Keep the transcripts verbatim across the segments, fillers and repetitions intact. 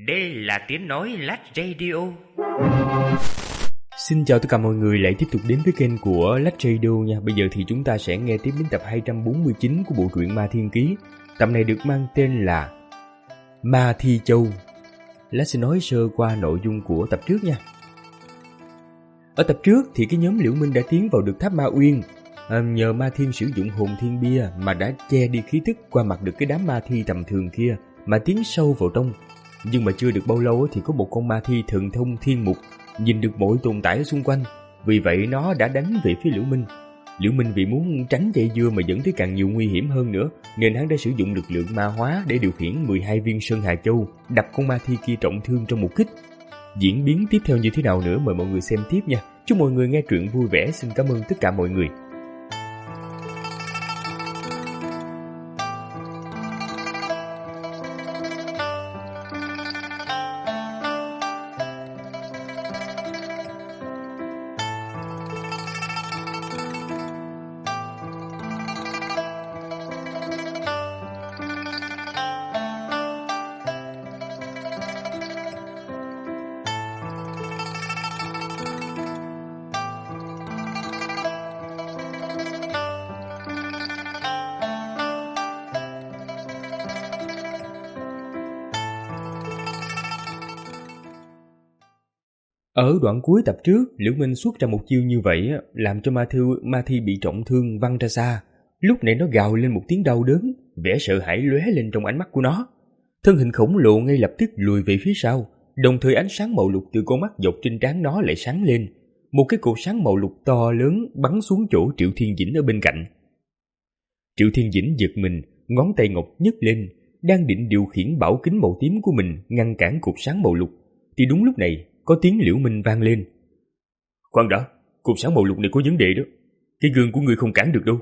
Đây là tiếng nói Lách Radio. Xin chào tất cả mọi người lại tiếp tục đến với kênh của Lách Radio nha. Bây giờ thì chúng ta sẽ nghe tiếp đến tập hai trăm bốn mươi chín của bộ truyện Ma Thiên Ký. Tập này được mang tên là Ma Thi Châu. Lách sẽ nói sơ qua nội dung của tập trước nha. Ở tập trước thì cái nhóm Liễu Minh đã tiến vào được tháp Ma Uyên. À, nhờ Ma Thiên sử dụng hồn thiên bia mà đã che đi khí tức qua mặt được cái đám ma thi tầm thường kia mà tiến sâu vào trong. Nhưng mà chưa được bao lâu thì có một con ma thi thần thông thiên mục nhìn được mọi tồn tại ở xung quanh, vì vậy nó đã đánh về phía Liễu Minh. Liễu Minh vì muốn tránh dây dưa mà dẫn tới càng nhiều nguy hiểm hơn nữa, nên hắn đã sử dụng lực lượng ma hóa để điều khiển mười hai viên Sơn Hà Châu đập con ma thi kia trọng thương trong một kích. Diễn biến tiếp theo như thế nào nữa mời mọi người xem tiếp nha. Chúc mọi người nghe truyện vui vẻ. Xin cảm ơn tất cả mọi người. Ở đoạn cuối tập trước, Liễu Minh xuất ra một chiêu như vậy làm cho ma thi, ma thi bị trọng thương văng ra xa. Lúc này nó gào lên một tiếng đau đớn, vẻ sợ hãi lóe lên trong ánh mắt của nó. Thân hình khổng lồ ngay lập tức lùi về phía sau, đồng thời ánh sáng màu lục từ con mắt dọc trên trán nó lại sáng lên. Một cái cột sáng màu lục to lớn bắn xuống chỗ Triệu Thiên Dĩnh ở bên cạnh. Triệu Thiên Dĩnh giật mình, ngón tay ngọc nhấc lên, đang định điều khiển bảo kính màu tím của mình ngăn cản cột sáng màu lục, thì đúng lúc này có tiếng Liễu Minh vang lên. Khoan đã, cột sáng màu lục này có vấn đề đó. Cái gương của ngươi không cản được đâu.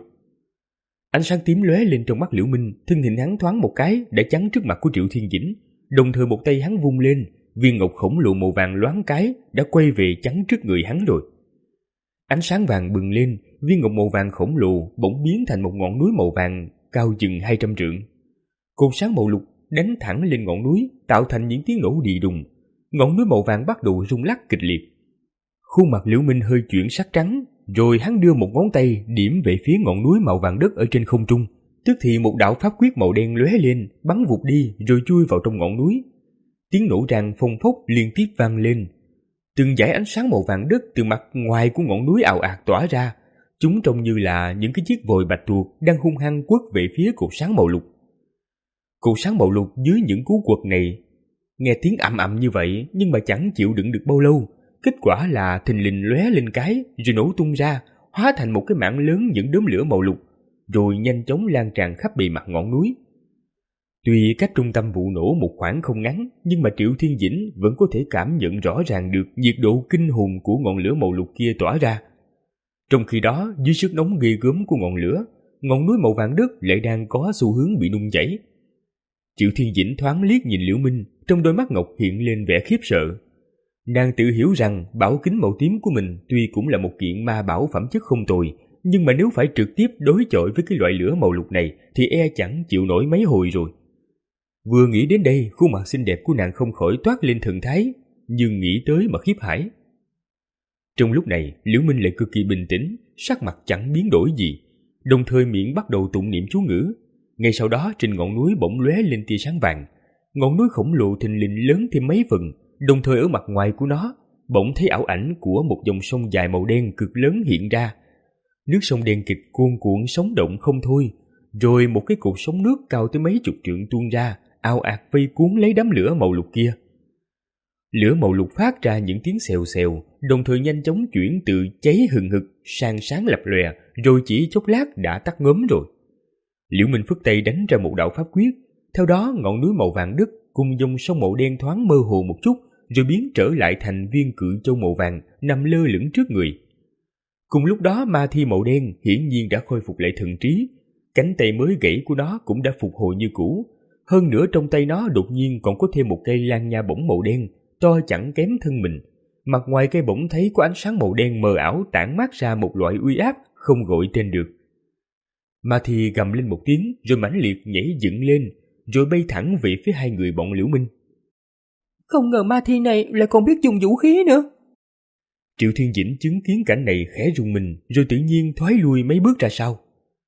Ánh sáng tím lóe lên trong mắt Liễu Minh, thân hình hắn thoáng một cái đã chắn trước mặt của Triệu Thiên Dĩnh, đồng thời một tay hắn vung lên, viên ngọc khổng lồ màu vàng loáng cái đã quay về chắn trước người hắn rồi. Ánh sáng vàng bừng lên, viên ngọc màu vàng khổng lồ bỗng biến thành một ngọn núi màu vàng cao chừng hai trăm trượng. Cột sáng màu lục đánh thẳng lên ngọn núi, tạo thành những tiếng nổ đì đùng. Ngọn núi màu vàng bắt đầu rung lắc kịch liệt. Khuôn mặt Liễu Minh hơi chuyển sắc trắng, rồi hắn đưa một ngón tay điểm về phía ngọn núi màu vàng đất ở trên không trung. Tức thì một đạo pháp quyết màu đen lóe lên, bắn vụt đi rồi chui vào trong ngọn núi. Tiếng nổ rang phông phốc liên tiếp vang lên. Từng dải ánh sáng màu vàng đất từ mặt ngoài của ngọn núi ào ạt tỏa ra. Chúng trông như là những cái chiếc vòi bạch tuộc đang hung hăng quất về phía cột sáng màu lục. Cột sáng màu lục dưới những cú quật này nghe tiếng ầm ầm như vậy nhưng mà chẳng chịu đựng được bao lâu. Kết quả là thình lình lóe lên cái rồi nổ tung ra, hóa thành một cái mảng lớn những đốm lửa màu lục, rồi nhanh chóng lan tràn khắp bề mặt ngọn núi. Tuy cách trung tâm vụ nổ một khoảng không ngắn, nhưng mà Triệu Thiên Dĩnh vẫn có thể cảm nhận rõ ràng được nhiệt độ kinh hồn của ngọn lửa màu lục kia tỏa ra. Trong khi đó, dưới sức nóng ghê gớm của ngọn lửa, ngọn núi màu vàng đất lại đang có xu hướng bị nung chảy. Triệu Thiên Dĩnh thoáng liếc nhìn Liễu Minh, trong đôi mắt ngọc hiện lên vẻ khiếp sợ. Nàng tự hiểu rằng bảo kính màu tím của mình tuy cũng là một kiện ma bảo phẩm chất không tồi, nhưng mà nếu phải trực tiếp đối chọi với cái loại lửa màu lục này thì e chẳng chịu nổi mấy hồi rồi. Vừa nghĩ đến đây, khuôn mặt xinh đẹp của nàng không khỏi toát lên thần thái, nhưng nghĩ tới mà khiếp hãi. Trong lúc này, Liễu Minh lại cực kỳ bình tĩnh, sắc mặt chẳng biến đổi gì, đồng thời miệng bắt đầu tụng niệm chú ngữ. Ngay sau đó trên ngọn núi bỗng lóe lên tia sáng vàng. Ngọn núi khổng lồ thình lình lớn thêm mấy phần, đồng thời ở mặt ngoài của nó bỗng thấy ảo ảnh của một dòng sông dài màu đen cực lớn hiện ra. Nước sông đen kịt cuồn cuộn sống động không thôi, rồi một cái cột sóng nước cao tới mấy chục trượng tuôn ra, ào ạt vây cuốn lấy đám lửa màu lục kia. Lửa màu lục phát ra những tiếng xèo xèo, đồng thời nhanh chóng chuyển từ cháy hừng hực sang sáng lập lòe, rồi chỉ chốc lát đã tắt ngấm rồi. Liễu Minh phất tay đánh ra một đạo pháp quyết, theo đó ngọn núi màu vàng đất cùng dòng sông màu đen thoáng mơ hồ một chút, rồi biến trở lại thành viên cự châu màu vàng nằm lơ lửng trước người. Cùng lúc đó ma thi màu đen hiển nhiên đã khôi phục lại thần trí, cánh tay mới gãy của nó cũng đã phục hồi như cũ. Hơn nữa trong tay nó đột nhiên còn có thêm một cây lan nha bổng màu đen, to chẳng kém thân mình. Mặt ngoài cây bổng thấy có ánh sáng màu đen mờ ảo tản mát ra một loại uy áp không gọi tên được. Ma thi gầm lên một tiếng rồi mãnh liệt nhảy dựng lên, rồi bay thẳng về phía hai người bọn Liễu Minh. Không ngờ ma thi này lại còn biết dùng vũ khí nữa. Triệu Thiên Dĩnh chứng kiến cảnh này khẽ rùng mình, rồi tự nhiên thoái lui mấy bước ra sau.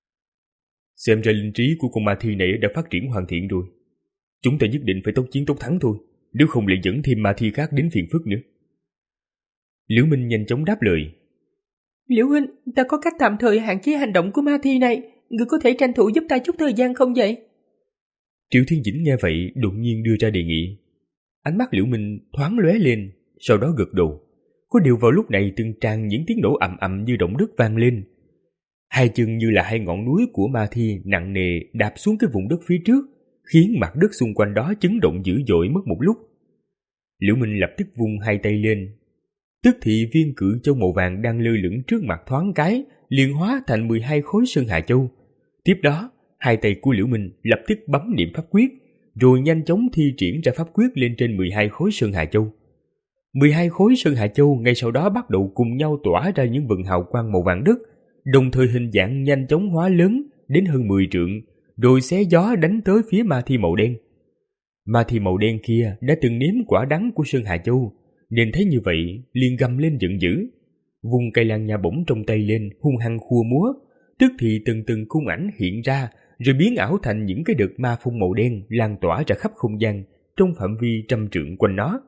Xem ra linh trí của con ma thi này đã phát triển hoàn thiện rồi. Chúng ta nhất định phải tốc chiến tốc thắng thôi, nếu không lại dẫn thêm ma thi khác đến phiền phức nữa. Liễu Minh nhanh chóng đáp lời. Liễu huynh, ta có cách tạm thời hạn chế hành động của ma thi này, người có thể tranh thủ giúp ta chút thời gian không vậy? Triệu Thiên Dĩnh nghe vậy đột nhiên đưa ra đề nghị. Ánh mắt Liễu Minh thoáng lóe lên, sau đó gật đầu. Có điều vào lúc này từng tràn những tiếng nổ ầm ầm như động đất vang lên. Hai chân như là hai ngọn núi của ma thi nặng nề đạp xuống cái vùng đất phía trước, khiến mặt đất xung quanh đó chấn động dữ dội mất một lúc. Liễu Minh lập tức vung hai tay lên. Tức thì viên cự châu màu vàng đang lơ lửng trước mặt thoáng cái liền hóa thành mười hai khối sơn hà châu. Tiếp đó, hai tay của Liễu Minh lập tức bấm niệm pháp quyết, rồi nhanh chóng thi triển ra pháp quyết lên trên mười hai khối sơn hà châu. mười hai khối sơn hà châu ngay sau đó bắt đầu cùng nhau tỏa ra những vầng hào quang màu vàng đất, đồng thời hình dạng nhanh chóng hóa lớn đến hơn mười trượng, rồi xé gió đánh tới phía ma thi màu đen. Ma thi màu đen kia đã từng nếm quả đắng của sơn hà châu, nên thấy như vậy liền gầm lên giận dữ, vung cây lan nha bổng trong tay lên hung hăng khua múa, tức thì từng từng khung ảnh hiện ra, rồi biến ảo thành những cái đợt ma phong màu đen lan tỏa ra khắp không gian trong phạm vi trăm trượng quanh nó.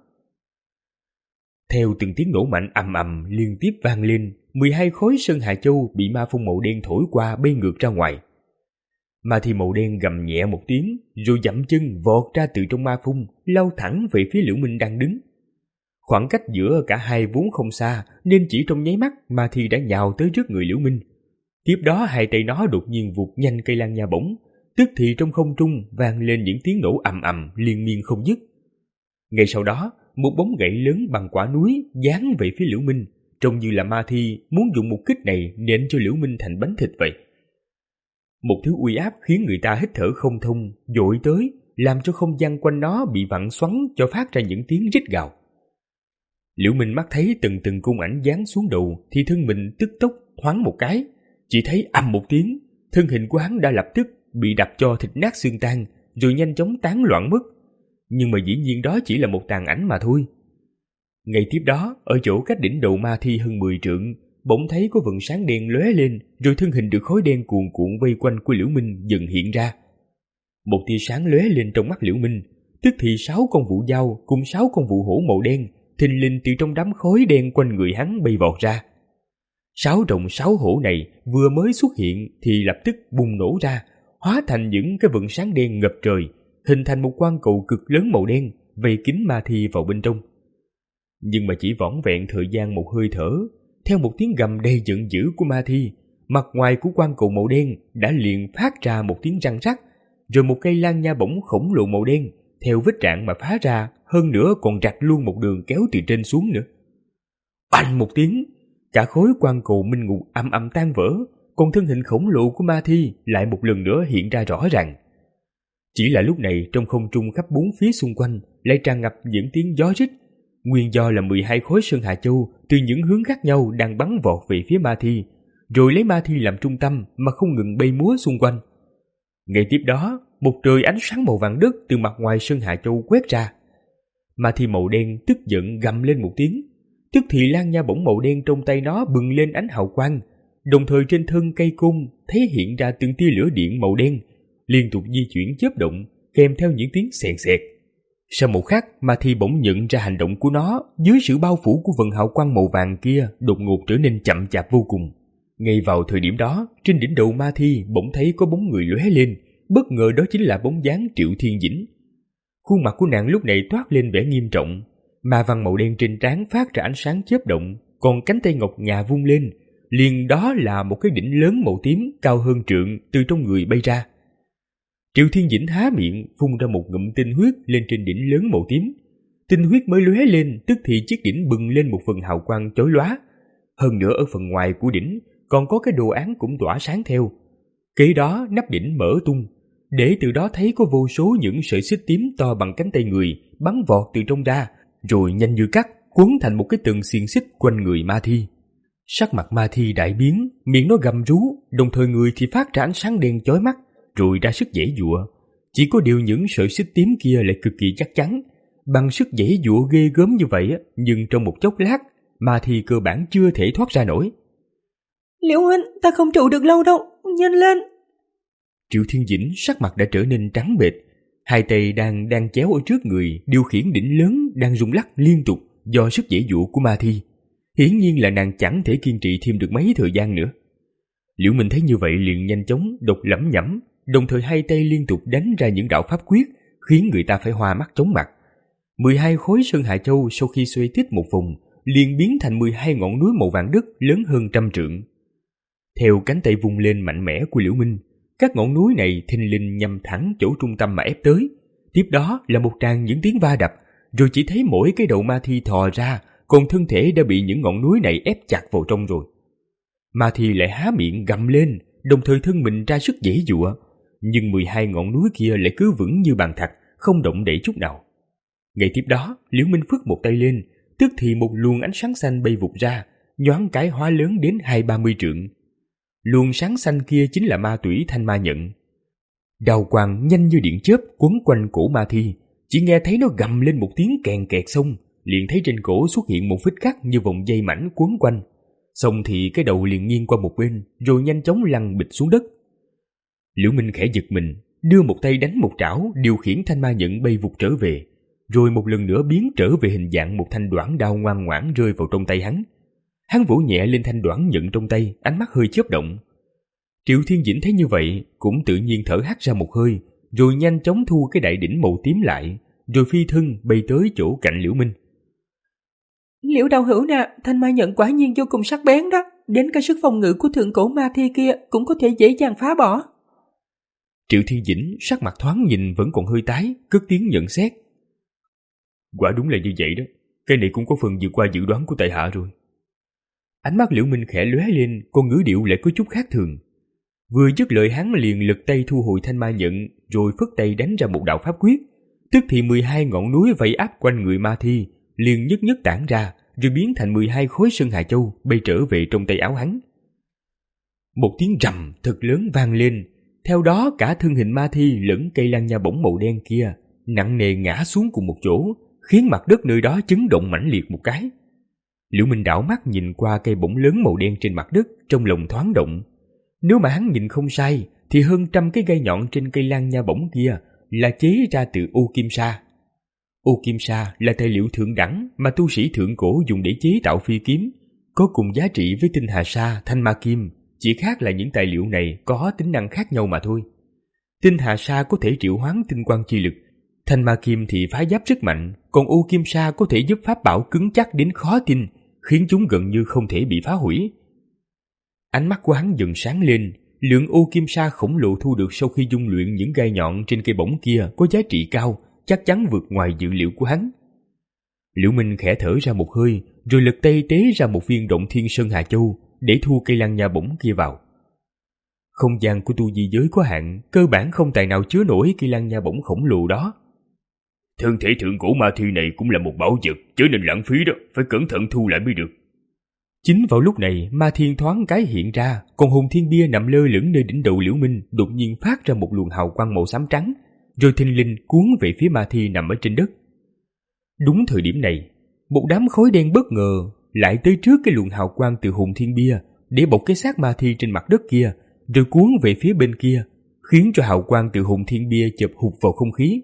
Theo từng tiếng nổ mạnh ầm ầm liên tiếp vang lên, mười hai khối sơn hà châu bị ma phong màu đen thổi qua bay ngược ra ngoài. Ma thi màu đen gầm nhẹ một tiếng, rồi dậm chân vọt ra từ trong ma phong, lao thẳng về phía Liễu Minh đang đứng. Khoảng cách giữa cả hai vốn không xa, nên chỉ trong nháy mắt ma thi đã nhào tới trước người Liễu Minh. Tiếp đó hai tay nó đột nhiên vụt nhanh cây lan nha bổng, tức thì trong không trung vang lên những tiếng nổ ầm ầm liên miên không dứt. Ngay sau đó, một bóng gậy lớn bằng quả núi giáng về phía Liễu Minh, trông như là ma thi muốn dùng một kích này nện cho Liễu Minh thành bánh thịt vậy. Một thứ uy áp khiến người ta hít thở không thông dội tới, làm cho không gian quanh nó bị vặn xoắn cho phát ra những tiếng rít gào. Liễu Minh mắt thấy từng từng cung ảnh giáng xuống đầu thì thân mình tức tốc thoáng một cái, chỉ thấy ầm một tiếng, thân hình của hắn đã lập tức bị đập cho thịt nát xương tan, rồi nhanh chóng tán loạn mất. Nhưng mà dĩ nhiên đó chỉ là một tàn ảnh mà thôi. Ngay tiếp đó, ở chỗ cách đỉnh đầu ma thi hơn mười trượng, bỗng thấy có vầng sáng đen lóe lên, rồi thân hình được khói đen cuồn cuộn vây quanh của Liễu Minh dần hiện ra. Một tia sáng lóe lên trong mắt Liễu Minh, tức thì sáu con vụ dao cùng sáu con vụ hổ màu đen thình lình từ trong đám khói đen quanh người hắn bay vọt ra. Sáu rồng sáu hổ này vừa mới xuất hiện thì lập tức bùng nổ ra, hóa thành những cái vầng sáng đen ngập trời, hình thành một quang cầu cực lớn màu đen vây kín ma thi vào bên trong. Nhưng mà chỉ vỏn vẹn thời gian một hơi thở, theo một tiếng gầm đầy giận dữ của ma thi, mặt ngoài của quang cầu màu đen đã liền phát ra một tiếng răng rắc, rồi một cây lan nha bổng khổng lồ màu đen theo vết rạn mà phá ra, hơn nữa còn rạch luôn một đường kéo từ trên xuống nữa. Bành một tiếng, cả khối quang cầu minh ngục âm âm tan vỡ, còn thân hình khổng lồ của ma thi lại một lần nữa hiện ra rõ ràng. Chỉ là lúc này trong không trung khắp bốn phía xung quanh lại tràn ngập những tiếng gió rít, nguyên do là mười hai khối sơn hà châu từ những hướng khác nhau đang bắn vọt về phía ma thi, rồi lấy ma thi làm trung tâm mà không ngừng bay múa xung quanh. Ngay tiếp đó, một trời ánh sáng màu vàng đất từ mặt ngoài sơn hà châu quét ra. Ma thi màu đen tức giận gầm lên một tiếng, tức thì lan nha bổng màu đen trong tay nó bừng lên ánh hào quang, đồng thời trên thân cây côn thấy hiện ra từng tia lửa điện màu đen liên tục di chuyển chớp động, kèm theo những tiếng xèn xẹt. Sau một khắc, ma thi bỗng nhận ra hành động của nó dưới sự bao phủ của vầng hào quang màu vàng kia đột ngột trở nên chậm chạp vô cùng. Ngay vào thời điểm đó, trên đỉnh đầu ma thi bỗng thấy có bóng người lóe lên, bất ngờ đó chính là bóng dáng Triệu Thiên Dĩnh. Khuôn mặt của nàng lúc này toát lên vẻ nghiêm trọng, ma văn màu đen trên trán phát ra ánh sáng chớp động, còn cánh tay ngọc ngà vung lên, liền đó là một cái đỉnh lớn màu tím cao hơn trượng từ trong người bay ra. Triệu Thiên Dĩnh há miệng phun ra một ngụm tinh huyết lên trên đỉnh lớn màu tím. Tinh huyết mới lóe lên, tức thì chiếc đỉnh bừng lên một phần hào quang chói lóa. Hơn nữa ở phần ngoài của đỉnh còn có cái đồ án cũng tỏa sáng theo. Kế đó nắp đỉnh mở tung, để từ đó thấy có vô số những sợi xích tím to bằng cánh tay người bắn vọt từ trong ra, rồi nhanh như cắt quấn thành một cái tầng xiềng xích quanh người ma thi. Sắc mặt ma thi đại biến, miệng nó gầm rú, đồng thời người thì phát ra ánh sáng đen chói mắt, rồi ra sức giãy giụa. Chỉ có điều những sợi xích tím kia lại cực kỳ chắc chắn, bằng sức giãy giụa ghê gớm như vậy, nhưng trong một chốc lát, ma thi cơ bản chưa thể thoát ra nổi. Liễu huynh, ta không trụ được lâu đâu, nhanh lên. Triệu Thiên Dĩnh sắc mặt đã trở nên trắng bệch, hai tay đang đang chéo ở trước người, điều khiển đỉnh lớn đang rung lắc liên tục do sức giãy giụa của ma thi. Hiển nhiên là nàng chẳng thể kiên trì thêm được mấy thời gian nữa. Liễu Minh thấy như vậy liền nhanh chóng độc lẩm nhẩm, đồng thời hai tay liên tục đánh ra những đạo pháp quyết, khiến người ta phải hoa mắt chóng mặt. mười hai khối Sơn Hà Châu sau khi xoay tít một vùng, liền biến thành mười hai ngọn núi màu vàng đất lớn hơn trăm trượng. Theo cánh tay vung lên mạnh mẽ của Liễu Minh, các ngọn núi này thình lình nhằm thẳng chỗ trung tâm mà ép tới. Tiếp đó là một tràng những tiếng va đập, rồi chỉ thấy mỗi cái đầu ma thi thò ra, còn thân thể đã bị những ngọn núi này ép chặt vào trong rồi. Ma thi lại há miệng gầm lên, đồng thời thân mình ra sức giãy giụa, nhưng mười hai ngọn núi kia lại cứ vững như bàn thạch, không động đậy chút nào. Ngay tiếp đó, Liễu Minh phất một tay lên, tức thì một luồng ánh sáng xanh bay vụt ra, nhoáng cái hóa lớn đến hai ba mươi trượng. Luồng sáng xanh kia chính là ma tủy Thanh Ma Nhẫn. Đào quang nhanh như điện chớp quấn quanh cổ ma thi, chỉ nghe thấy nó gầm lên một tiếng kèn kẹt xong, liền thấy trên cổ xuất hiện một vết cắt như vòng dây mảnh quấn quanh. Xong thì cái đầu liền nghiêng qua một bên, rồi nhanh chóng lăn bịch xuống đất. Liễu Minh khẽ giật mình, đưa một tay đánh một trảo, điều khiển Thanh Ma Nhẫn bay vụt trở về, rồi một lần nữa biến trở về hình dạng một thanh đoản đao ngoan ngoãn rơi vào trong tay hắn. Hắn vỗ nhẹ lên thanh đoản nhận trong tay, ánh mắt hơi chớp động. Triệu Thiên Dĩnh thấy như vậy, cũng tự nhiên thở hắt ra một hơi, rồi nhanh chóng thu cái đại đỉnh màu tím lại, rồi phi thân bay tới chỗ cạnh Liễu Minh. Liễu đạo hữu nè, Thanh Ma Nhẫn quả nhiên vô cùng sắc bén đó, đến cả sức phòng ngự của thượng cổ ma thi kia cũng có thể dễ dàng phá bỏ. Triệu Thiên Dĩnh sắc mặt thoáng nhìn vẫn còn hơi tái, cất tiếng nhận xét. Quả đúng là như vậy đó, cái này cũng có phần vượt qua dự đoán của tại hạ rồi. Ánh mắt Liễu Minh khẽ lóe lên, con ngữ điệu lại có chút khác thường. Vừa dứt lời hắn liền lật tay thu hồi Thanh Ma Nhẫn, rồi phất tay đánh ra một đạo pháp quyết, tức thì mười hai ngọn núi vây áp quanh người ma thi liền nhất nhất tản ra, rồi biến thành mười hai khối Sơn Hà Châu bay trở về trong tay áo hắn. Một tiếng rầm thật lớn vang lên, theo đó cả thân hình ma thi lẫn cây lan nha bổng màu đen kia nặng nề ngã xuống cùng một chỗ, khiến mặt đất nơi đó chấn động mãnh liệt một cái. Liễu Minh đảo mắt nhìn qua cây bổng lớn màu đen trên mặt đất, trong lòng thoáng động. Nếu mà hắn nhìn không sai, thì hơn trăm cái gai nhọn trên cây lan nha bổng kia là chế ra từ ô kim sa. Ô kim sa là tài liệu thượng đẳng mà tu sĩ thượng cổ dùng để chế tạo phi kiếm, có cùng giá trị với tinh hà sa, thanh ma kim, chỉ khác là những tài liệu này có tính năng khác nhau mà thôi. Tinh hà sa có thể triệu hoán tinh quang chi lực, thanh ma kim thì phá giáp rất mạnh, còn ô kim sa có thể giúp pháp bảo cứng chắc đến khó tin, khiến chúng gần như không thể bị phá hủy. Ánh mắt của hắn dần sáng lên, lượng ô kim sa khổng lồ thu được sau khi dung luyện những gai nhọn trên cây bổng kia có giá trị cao, chắc chắn vượt ngoài dự liệu của hắn. Liễu Minh khẽ thở ra một hơi, rồi lật tay tế ra một viên Động Thiên Sơn Hà Châu để thu cây lan nha bổng kia vào. Không gian của tu di giới có hạn, cơ bản không tài nào chứa nổi cây lan nha bổng khổng lồ đó. Thân thể thượng cổ ma thi này cũng là một bảo vật, chớ nên lãng phí đó, phải cẩn thận thu lại mới được. Chính vào lúc này, ma thiên thoáng cái hiện ra, còn hồn thiên bia nằm lơ lửng nơi đỉnh đầu Liễu Minh đột nhiên phát ra một luồng hào quang màu xám trắng, rồi thình lình cuốn về phía ma thi nằm ở trên đất. Đúng thời điểm này, một đám khói đen bất ngờ lại tới trước cái luồng hào quang từ hồn thiên bia để bọc cái xác ma thi trên mặt đất kia, rồi cuốn về phía bên kia, khiến cho hào quang từ hồn thiên bia chợp hụt vào không khí.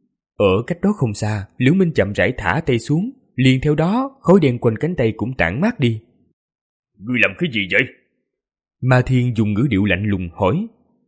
Ở cách đó không xa, Liễu Minh chậm rãi thả tay xuống, liền theo đó khói đen quanh cánh tay cũng tản mát đi. Ngươi làm cái gì vậy? Ma Thiên dùng ngữ điệu lạnh lùng hỏi.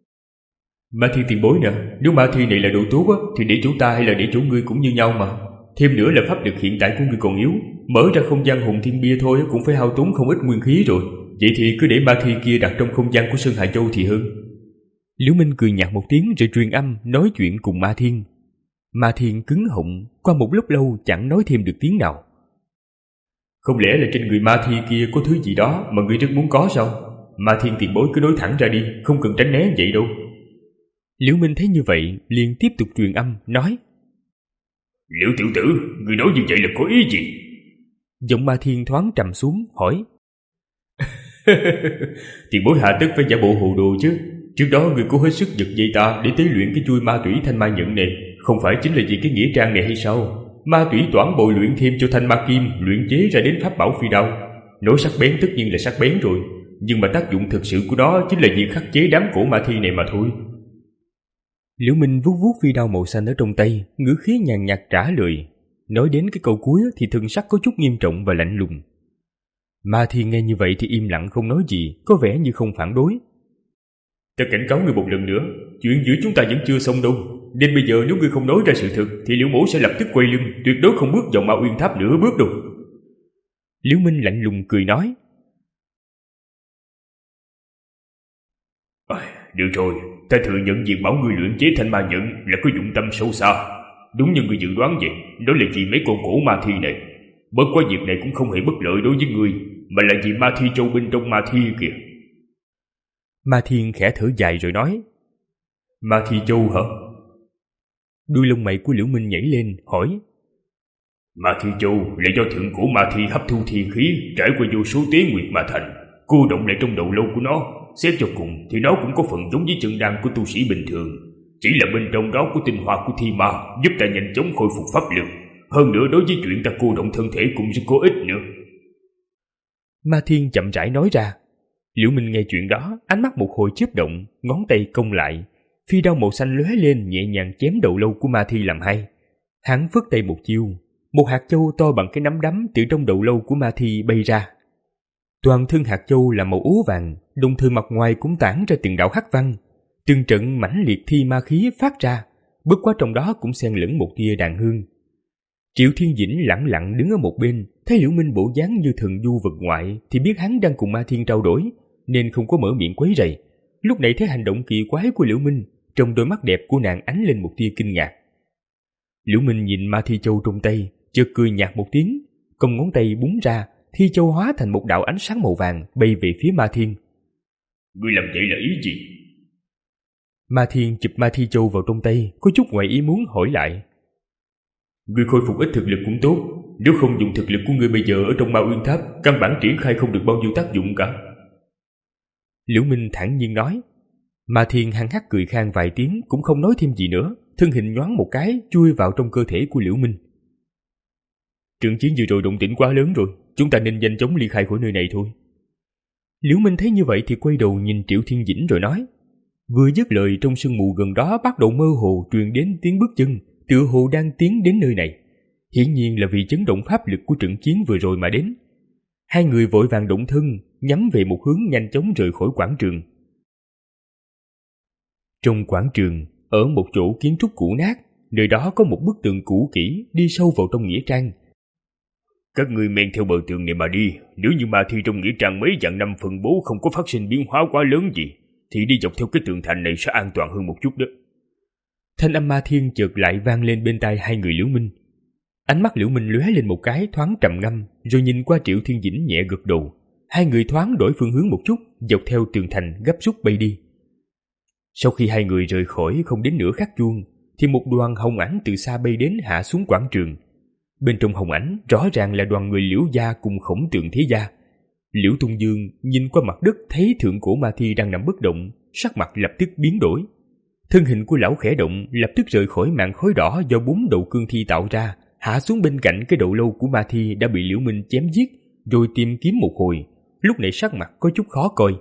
Ma Thiên tiền bối nè, nếu ma thi này là đồ tốt á, thì để chỗ ta hay là để chỗ ngươi cũng như nhau mà. Thêm nữa là pháp lực hiện tại của ngươi còn yếu, mở ra không gian hồn thiên bia thôi cũng phải hao tốn không ít nguyên khí rồi. Vậy thì cứ để ma thi kia đặt trong không gian của Sơn Hà Châu thì hơn. Liễu Minh cười nhạt một tiếng rồi truyền âm nói chuyện cùng Ma Thiên. Ma Thiên cứng họng, qua một lúc lâu chẳng nói thêm được tiếng nào. Không lẽ là trên người ma thi kia có thứ gì đó mà ngươi rất muốn có sao? Ma Thiên tiền bối cứ nói thẳng ra đi, không cần tránh né vậy đâu. Liễu Minh thấy như vậy liền tiếp tục truyền âm nói. Liễu tiểu tử, ngươi nói như vậy là có ý gì? Giọng Ma Thiên thoáng trầm xuống hỏi. Tiền bối hạ tất phải giả bộ hồ đồ chứ. Trước đó ngươi cố hết sức giật dây ta để tế luyện cái chui ma tủy Thanh Ma Nhẫn này, không phải chính là vì cái nghĩa trang này hay sao? ma tủy toản bồi luyện thêm cho thanh ma kim luyện chế ra đến pháp bảo phi đao. Nói sắc bén tất nhiên là sắc bén rồi, nhưng mà tác dụng thực sự của nó chính là việc khắc chế đám cổ ma thi này mà thôi. Liễu Minh vuốt vuốt phi đao màu xanh ở trong tay, ngữ khí nhàn nhạt trả lời. Nói đến cái câu cuối thì thần sắc có chút nghiêm trọng và lạnh lùng. Ma thi nghe như vậy thì im lặng không nói gì, có vẻ như không phản đối. Ta cảnh cáo ngươi một lần nữa, chuyện giữa chúng ta vẫn chưa xong đâu, nên bây giờ nếu ngươi không nói ra sự thật thì Liễu mỗ sẽ lập tức quay lưng, tuyệt đối không bước vào Ma Uyên Tháp nửa bước đâu. Liễu Minh lạnh lùng cười nói. À, được rồi, ta thừa nhận việc bảo ngươi luyện chế thanh ma nhẫn là có dụng tâm sâu xa. Đúng như ngươi dự đoán vậy, đó là vì mấy con cổ ma thi này. Bất quá việc này cũng không hề bất lợi đối với ngươi, mà là vì ma thi châu bên trong ma thi kìa. Ma Thiên khẽ thở dài rồi nói. Ma thi châu hả? Đuôi lông mày của Liễu Minh nhảy lên, hỏi. Ma thi châu là do thượng cổ ma thi hấp thu thi khí trải qua vô số tế nguyệt mà thành, cô động lại trong đầu lâu của nó. Xét cho cùng thì nó cũng có phần giống với chân đan của tu sĩ bình thường, chỉ là bên trong đó có tinh hoa của thi ma giúp ta nhanh chóng khôi phục pháp lực. Hơn nữa đối với chuyện ta cô động thân thể cũng rất có ích nữa. Ma Thiên chậm rãi nói ra. Liễu Minh nghe chuyện đó, ánh mắt một hồi chớp động, ngón tay cong lại, phi đao màu xanh lóe lên nhẹ nhàng chém đầu lâu của ma thi làm hai. Hắn phất tay một chiêu, một hạt châu to bằng cái nắm đấm từ trong đầu lâu của ma thi bay ra. Toàn thân hạt châu là màu ố vàng, đồng thời mặt ngoài cũng tản ra từng đạo hắc văn, từng trận mãnh liệt thi ma khí phát ra, bất quá trong đó cũng xen lẫn một tia đàn hương. Triệu Thiên Dĩnh lẳng lặng đứng ở một bên, thấy Liễu Minh bộ dáng như thần du vực ngoại thì biết hắn đang cùng Ma Thiên trao đổi, nên không có mở miệng quấy rầy. Lúc này thấy hành động kỳ quái của Liễu Minh, trong đôi mắt đẹp của nàng ánh lên một tia kinh ngạc. Liễu Minh nhìn ma thi châu trong tay, chợt cười nhạt một tiếng, cong ngón tay búng ra, thi châu hóa thành một đạo ánh sáng màu vàng bay về phía Ma Thiên. Ngươi làm vậy là ý gì? Ma Thiên chụp ma thi châu vào trong tay, có chút ngoài ý muốn hỏi lại. Ngươi khôi phục ít thực lực cũng tốt, nếu không dùng thực lực của ngươi bây giờ ở trong Ma Uyên Tháp, căn bản triển khai không được bao nhiêu tác dụng cả. Liễu Minh thản nhiên nói. Ma Thiên hăng hắc cười khan vài tiếng, cũng không nói thêm gì nữa, thân hình nhoáng một cái chui vào trong cơ thể của Liễu Minh. Trận chiến vừa rồi động tĩnh quá lớn rồi, chúng ta nên nhanh chóng ly khai khỏi nơi này thôi. Liễu Minh thấy như vậy thì quay đầu nhìn Triệu Thiên Dĩnh rồi nói. Vừa dứt lời, trong sương mù gần đó bắt đầu mơ hồ truyền đến tiếng bước chân, tựa hồ đang tiến đến nơi này. Hiển nhiên là vì chấn động pháp lực của trận chiến vừa rồi mà đến. Hai người vội vàng động thân, nhắm về một hướng nhanh chóng rời khỏi quảng trường. Trong quảng trường, ở một chỗ kiến trúc cũ nát, nơi đó có một bức tường cũ kỹ đi sâu vào trong nghĩa trang. Các ngươi men theo bờ tường này mà đi, nếu như ma thi trong nghĩa trang mấy vạn năm phân bố không có phát sinh biến hóa quá lớn gì, thì đi dọc theo cái tường thành này sẽ an toàn hơn một chút đó. Thanh âm Ma Thiên chợt lại vang lên bên tai hai người Liễu Minh. Ánh mắt Liễu Minh lóe lên một cái thoáng trầm ngâm, rồi nhìn qua Triệu Thiên Dĩnh nhẹ gật đầu. Hai người thoáng đổi phương hướng một chút, dọc theo tường thành gấp rút bay đi. Sau khi hai người rời khỏi không đến nửa khắc chuông, thì một đoàn hồng ảnh từ xa bay đến hạ xuống quảng trường. Bên trong hồng ảnh rõ ràng là đoàn người Liễu gia cùng Khổng Tượng Thế gia. Liễu Tung Dương nhìn qua mặt đất thấy thượng cổ ma thi đang nằm bất động, sắc mặt lập tức biến đổi. Thân hình của lão khẽ động, lập tức rời khỏi màn khói đỏ do bốn đầu cương thi tạo ra, hạ xuống bên cạnh cái đầu lâu của ma thi đã bị Liễu Minh chém giết, rồi tìm kiếm một hồi. Lúc này sắc mặt có chút khó coi.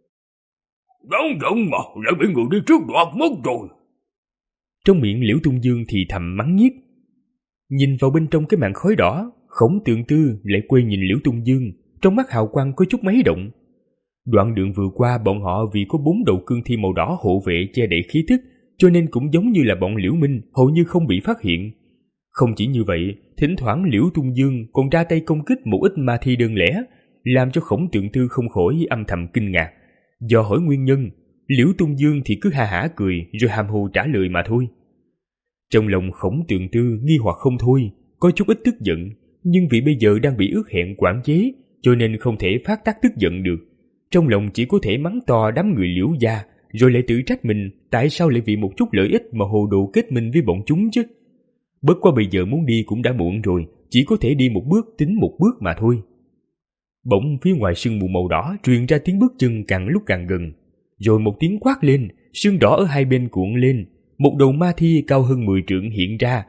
Đáng giận mà, lại bị người đi trước đoạt mất rồi. Trong miệng Liễu Tung Dương thì thầm mắng nhiếc. Nhìn vào bên trong cái màn khói đỏ, Khổng Tượng Tư lại quay nhìn Liễu Tung Dương, trong mắt hào quang có chút mấy động. Đoạn đường vừa qua bọn họ vì có bốn đầu cương thi màu đỏ hộ vệ che đậy khí tức, cho nên cũng giống như là bọn Liễu Minh hầu như không bị phát hiện. Không chỉ như vậy, thỉnh thoảng Liễu Tung Dương còn ra tay công kích một ít ma thi đơn lẻ, làm cho Khổng Tượng Tư không khỏi âm thầm kinh ngạc. Do hỏi nguyên nhân, Liễu Tung Dương thì cứ ha hả cười rồi hàm hồ trả lời mà thôi. Trong lòng Khổng Tượng Tư nghi hoặc không thôi, có chút ít tức giận, nhưng vì bây giờ đang bị ước hẹn quản chế, cho nên không thể phát tác tức giận được. Trong lòng chỉ có thể mắng to đám người Liễu gia, rồi lại tự trách mình tại sao lại vì một chút lợi ích mà hồ đồ kết minh với bọn chúng chứ. Bất quá bây giờ muốn đi cũng đã muộn rồi, chỉ có thể đi một bước tính một bước mà thôi. Bỗng phía ngoài sương mù màu đỏ truyền ra tiếng bước chân càng lúc càng gần, rồi một tiếng quát lên, sương đỏ ở hai bên cuộn lên, một đầu ma thi cao hơn mười trượng hiện ra,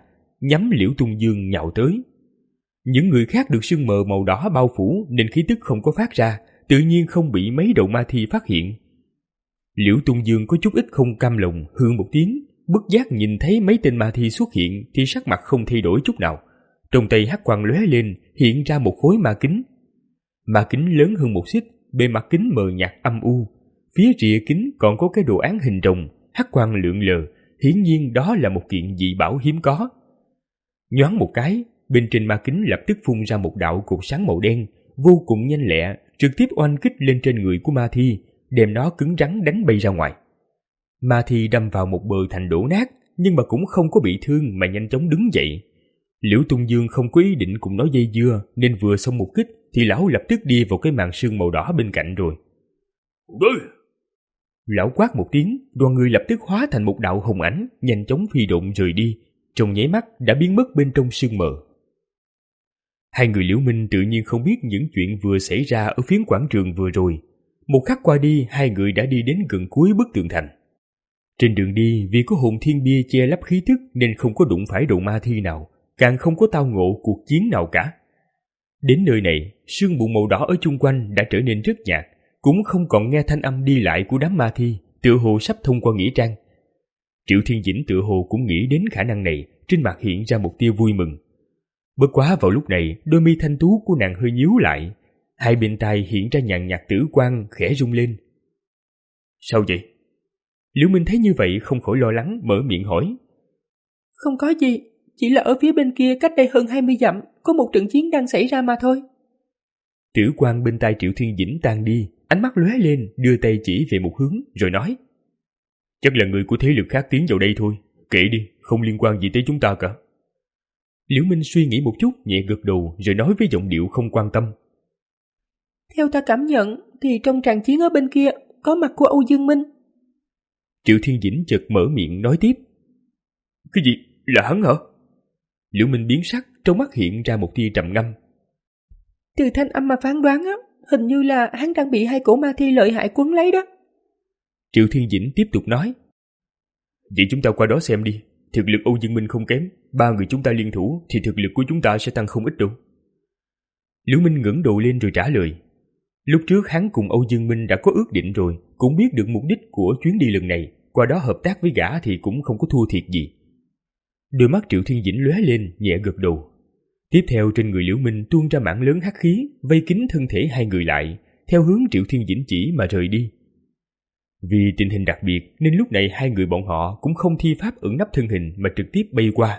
nhắm Liễu Tung Dương nhào tới. Những người khác được sương mờ màu đỏ bao phủ nên khí tức không có phát ra, tự nhiên không bị mấy đầu ma thi phát hiện. Liễu Tung Dương có chút ít không cam lòng, hừ một tiếng, bất giác nhìn thấy mấy tên ma thi xuất hiện thì sắc mặt không thay đổi chút nào. Trong tay hắc quang lóe lên, hiện ra một khối ma kính. Ma kính lớn hơn một xích, bề mặt kính mờ nhạt âm u. Phía rìa kính còn có cái đồ án hình rồng, hắc quang lượn lờ, hiển nhiên đó là một kiện dị bảo hiếm có. Nhoáng một cái, bên trên ma kính lập tức phun ra một đạo cột sáng màu đen, vô cùng nhanh lẹ, trực tiếp oanh kích lên trên người của ma thi, đem nó cứng rắn đánh bay ra ngoài. Ma thi đâm vào một bờ thành đổ nát, nhưng mà cũng không có bị thương mà nhanh chóng đứng dậy. Liễu Tung Dương không có ý định cùng nó dây dưa, nên vừa xong một kích thì lão lập tức đi vào cái màn sương màu đỏ bên cạnh rồi. Đi! Lão quát một tiếng, đoàn người lập tức hóa thành một đạo hồng ảnh, nhanh chóng phi độn rời đi, trong nháy mắt đã biến mất bên trong sương mờ. Hai người Liễu Minh tự nhiên không biết những chuyện vừa xảy ra ở phiến quảng trường vừa rồi. Một khắc qua đi, hai người đã đi đến gần cuối bức tường thành. Trên đường đi, vì có hồn thiên bia che lấp khí tức nên không có đụng phải đầu ma thi nào, càng không có tao ngộ cuộc chiến nào cả. Đến nơi này, sương mù màu đỏ ở chung quanh đã trở nên rất nhạt, cũng không còn nghe thanh âm đi lại của đám ma thi, tựa hồ sắp thông qua nghĩa trang. Triệu Thiên Dĩnh tựa hồ cũng nghĩ đến khả năng này, trên mặt hiện ra một tia vui mừng. Bất quá vào lúc này, đôi mi thanh tú của nàng hơi nhíu lại, hai bên tai hiện ra nhàn nhạt tử quang khẽ rung lên. Sao vậy? Liễu Minh thấy như vậy không khỏi lo lắng, mở miệng hỏi. Không có gì, chỉ là ở phía bên kia cách đây hơn hai mươi dặm, có một trận chiến đang xảy ra mà thôi. Tử quang bên tai Triệu Thiên Dĩnh tan đi, ánh mắt lóe lên, đưa tay chỉ về một hướng, rồi nói. Chắc là người của thế lực khác tiến vào đây thôi, kệ đi, không liên quan gì tới chúng ta cả. Liễu Minh suy nghĩ một chút, nhẹ gật đầu, rồi nói với giọng điệu không quan tâm. Theo ta cảm nhận, thì trong tràng chiến ở bên kia, có mặt của Âu Dương Minh. Triệu Thiên Dĩnh chợt mở miệng nói tiếp. Cái gì? Là hắn hả? Liễu Minh biến sắc, trong mắt hiện ra một tia trầm ngâm. Từ thanh âm mà phán đoán á, hình như là hắn đang bị hai cổ ma thi lợi hại quấn lấy đó. Triệu Thiên Dĩnh tiếp tục nói. Vậy chúng ta qua đó xem đi, thực lực Âu Dương Minh không kém, ba người chúng ta liên thủ thì thực lực của chúng ta sẽ tăng không ít đâu. Liễu Minh ngẩng đầu lên rồi trả lời. Lúc trước hắn cùng Âu Dương Minh đã có ước định rồi, cũng biết được mục đích của chuyến đi lần này, qua đó hợp tác với gã thì cũng không có thua thiệt gì. Đôi mắt Triệu Thiên Dĩnh lóe lên, nhẹ gật đầu. Tiếp theo trên người Liễu Minh tuôn ra mảng lớn hắc khí, vây kín thân thể hai người lại, theo hướng Triệu Thiên Dĩnh chỉ mà rời đi. Vì tình hình đặc biệt nên lúc này hai người bọn họ cũng không thi pháp ẩn nấp thân hình mà trực tiếp bay qua.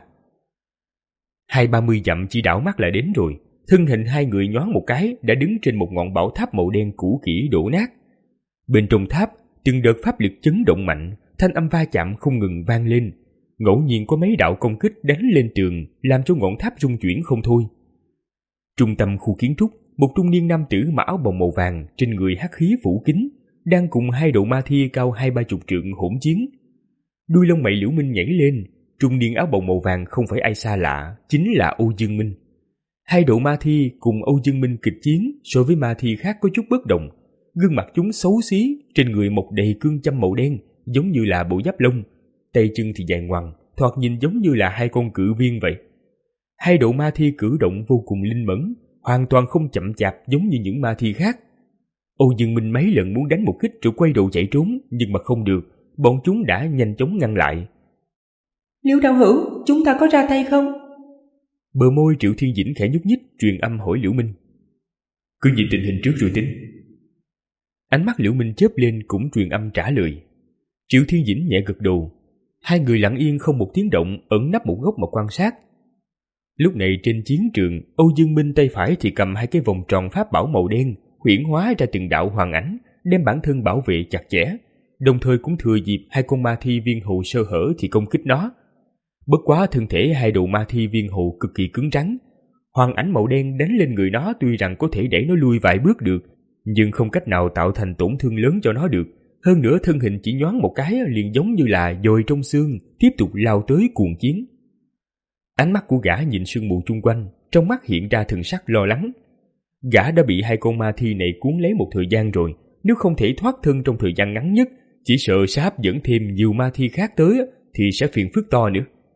Hai ba mươi dặm chỉ đảo mắt là đến rồi, thân hình hai người nhoáng một cái đã đứng trên một ngọn bảo tháp màu đen cũ kỹ đổ nát. Bên trong tháp, từng đợt pháp lực chấn động mạnh, thanh âm va chạm không ngừng vang lên. Ngẫu nhiên có mấy đạo công kích đánh lên tường, làm cho ngọn tháp rung chuyển không thôi. Trung tâm khu kiến trúc, một trung niên nam tử mặc áo bào màu vàng, trên người hắc khí phủ kín, đang cùng hai đầu ma thi cao hai ba chục trượng hỗn chiến. Đuôi lông mày Liễu Minh nhảy lên, trung niên áo bào màu vàng không phải ai xa lạ, chính là Âu Dương Minh. Hai đầu ma thi cùng Âu Dương Minh kịch chiến so với ma thi khác có chút bất đồng, gương mặt chúng xấu xí, trên người mọc đầy cương châm màu đen, giống như là bộ giáp lông, tay chân thì dài ngoằng, thoạt nhìn giống như là hai con cự viên vậy. Hai đầu ma thi cử động vô cùng linh mẫn, hoàn toàn không chậm chạp giống như những ma thi khác. Âu Dương Minh mấy lần muốn đánh một kích rồi quay đầu chạy trốn, nhưng mà không được, bọn chúng đã nhanh chóng ngăn lại. Liễu đạo hữu, chúng ta có ra tay không? Bờ môi Triệu Thiên Dĩnh khẽ nhúc nhích, truyền âm hỏi Liễu Minh. Cứ nhìn tình hình trước rồi tính. Ánh mắt Liễu Minh chớp lên cũng truyền âm trả lời. Triệu Thiên Dĩnh nhẹ gật đầu. Hai người lặng yên không một tiếng động, ẩn nấp một góc mà quan sát. Lúc này trên chiến trường, Âu Dương Minh tay phải thì cầm hai cái vòng tròn pháp bảo màu đen, huyễn hóa ra từng đạo hoàng ảnh, đem bản thân bảo vệ chặt chẽ, đồng thời cũng thừa dịp hai con ma thi viên hầu sơ hở thì công kích nó. Bất quá thân thể hai đầu ma thi viên hầu cực kỳ cứng rắn, hoàng ảnh màu đen đánh lên người nó tuy rằng có thể đẩy nó lui vài bước được, nhưng không cách nào tạo thành tổn thương lớn cho nó được. Hơn nữa thân hình chỉ nhoáng một cái liền giống như là dồi trong xương, tiếp tục lao tới cuồng chiến. Ánh mắt của gã nhìn sương mù chung quanh, trong mắt hiện ra thần sắc lo lắng. Gã đã bị hai con ma thi này cuốn lấy một thời gian rồi, nếu không thể thoát thân trong thời gian ngắn nhất, chỉ sợ sẽ hấp dẫn thêm nhiều ma thi khác tới thì sẽ phiền phức to nữa.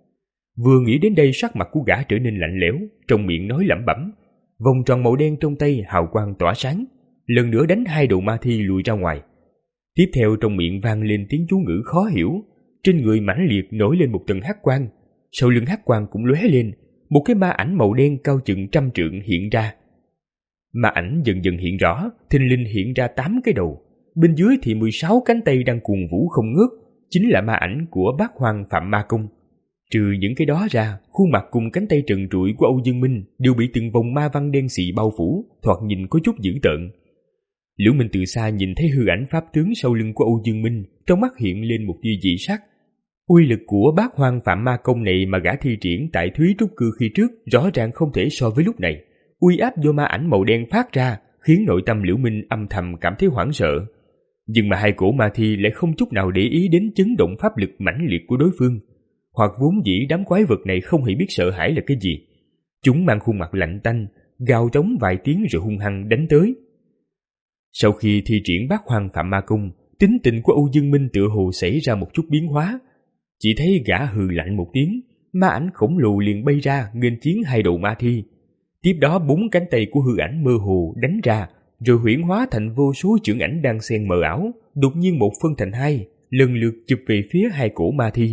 Vừa nghĩ đến đây, sắc mặt của gã trở nên lạnh lẽo, trong miệng nói lẩm bẩm. Vòng tròn màu đen trong tay hào quang tỏa sáng, lần nữa đánh hai đầu ma thi lùi ra ngoài. Tiếp theo trong miệng vang lên tiếng chú ngữ khó hiểu, trên người mãnh liệt nổi lên một tầng hắc quang, sau lưng hắc quang cũng lóe lên, một cái ma ảnh màu đen cao chừng trăm trượng hiện ra. Ma ảnh dần dần hiện rõ, thình lình hiện ra tám cái đầu, bên dưới thì mười sáu cánh tay đang cuồng vũ không ngớt, chính là ma ảnh của Bát Hoang Phạm Ma Công. Trừ những cái đó ra, khuôn mặt cùng cánh tay trần trụi của Âu Dương Minh đều bị từng vòng ma văn đen xì bao phủ, thoạt nhìn có chút dữ tợn. Liễu Minh từ xa nhìn thấy hư ảnh pháp tướng sau lưng của Âu Dương Minh, trong mắt hiện lên một tia dị sắc. Uy lực của Bát Hoang Phạm Ma Công này mà gã thi triển tại Thúy Trúc Cư khi trước rõ ràng không thể so với lúc này. Uy áp do ma ảnh màu đen phát ra khiến nội tâm Liễu Minh âm thầm cảm thấy hoảng sợ. Nhưng mà hai cổ ma thi lại không chút nào để ý đến chấn động pháp lực mãnh liệt của đối phương, hoặc vốn dĩ đám quái vật này không hề biết sợ hãi là cái gì. Chúng mang khuôn mặt lạnh tanh, gào trống vài tiếng rồi hung hăng đánh tới. Sau khi thi triển Bát Hoang Phạm Ma Công, tính tình của Âu Dương Minh tựa hồ xảy ra một chút biến hóa. Chỉ thấy gã hừ lạnh một tiếng, ma ảnh khổng lồ liền bay ra nghênh chiến hai đầu ma thi. Tiếp đó bốn cánh tay của hư ảnh mơ hồ đánh ra, rồi huyễn hóa thành vô số chưởng ảnh đang xen mờ ảo, đột nhiên một phân thành hai, lần lượt chụp về phía hai cổ ma thi.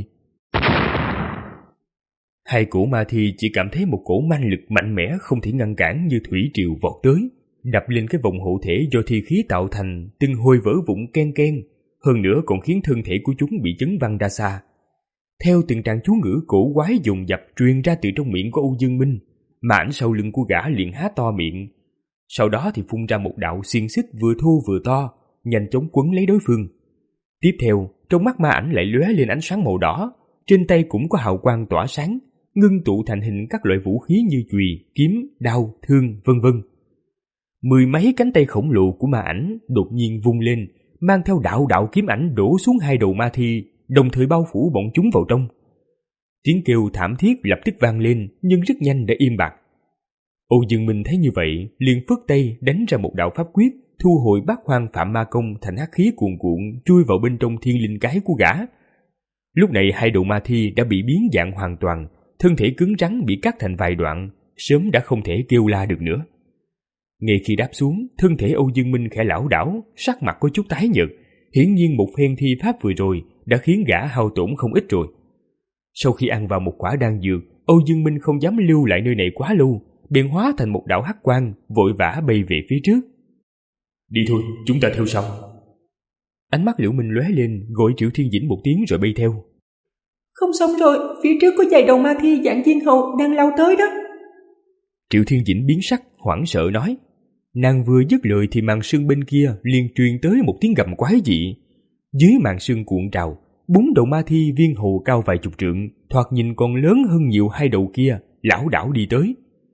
Hai cổ ma thi chỉ cảm thấy một cổ manh lực mạnh mẽ không thể ngăn cản như thủy triều vọt tới, đập lên cái vòng hộ thể do thi khí tạo thành, từng hồi vỡ vụn ken ken, hơn nữa còn khiến thân thể của chúng bị chấn văng ra xa. Theo từng tràng chú ngữ cổ quái dồn dập truyền ra từ trong miệng của Âu Dương Minh, mà ảnh sau lưng của gã liền há to miệng, sau đó thì phun ra một đạo xiên xích vừa thô vừa to, nhanh chóng quấn lấy đối phương. Tiếp theo, trong mắt ma ảnh lại lóe lên ánh sáng màu đỏ, trên tay cũng có hào quang tỏa sáng, ngưng tụ thành hình các loại vũ khí như chùy, kiếm, đao, thương, vân vân. Mười mấy cánh tay khổng lồ của ma ảnh đột nhiên vung lên, mang theo đạo đạo kiếm ảnh đổ xuống hai đầu ma thi, đồng thời bao phủ bọn chúng vào trong. Tiếng kêu thảm thiết lập tức vang lên, nhưng rất nhanh đã im bặt. Âu Dương Minh thấy như vậy, liền phất tay đánh ra một đạo pháp quyết, thu hồi Bát Hoang Phạm Ma Công thành hắc khí cuồn cuộn chui vào bên trong thiên linh cái của gã. Lúc này hai đầu ma thi đã bị biến dạng hoàn toàn, thân thể cứng rắn bị cắt thành vài đoạn, sớm đã không thể kêu la được nữa. Ngay khi đáp xuống, thân thể Âu Dương Minh khẽ lảo đảo, sắc mặt có chút tái nhợt, hiển nhiên một phen thi pháp vừa rồi đã khiến gã hao tổn không ít rồi. Sau khi ăn vào một quả đan dược, Âu Dương Minh không dám lưu lại nơi này quá lâu, bèn hóa thành một đạo hắc quang, vội vã bay về phía trước. Đi thôi, chúng ta theo sau. Ánh mắt Liễu Minh lóe lên, gọi Triệu Thiên Dĩnh một tiếng rồi bay theo. Không xong rồi, phía trước có vài đầu ma thi dạng viên hầu đang lao tới đó. Triệu Thiên Dĩnh biến sắc, hoảng sợ nói. Nàng vừa dứt lời thì màn sương bên kia liền truyền tới một tiếng gầm quái dị. Dưới màn sương cuộn trào, bốn đầu ma thi viên hầu cao vài chục trượng, thoạt nhìn còn lớn hơn nhiều hai đầu kia, lảo đảo đi tới.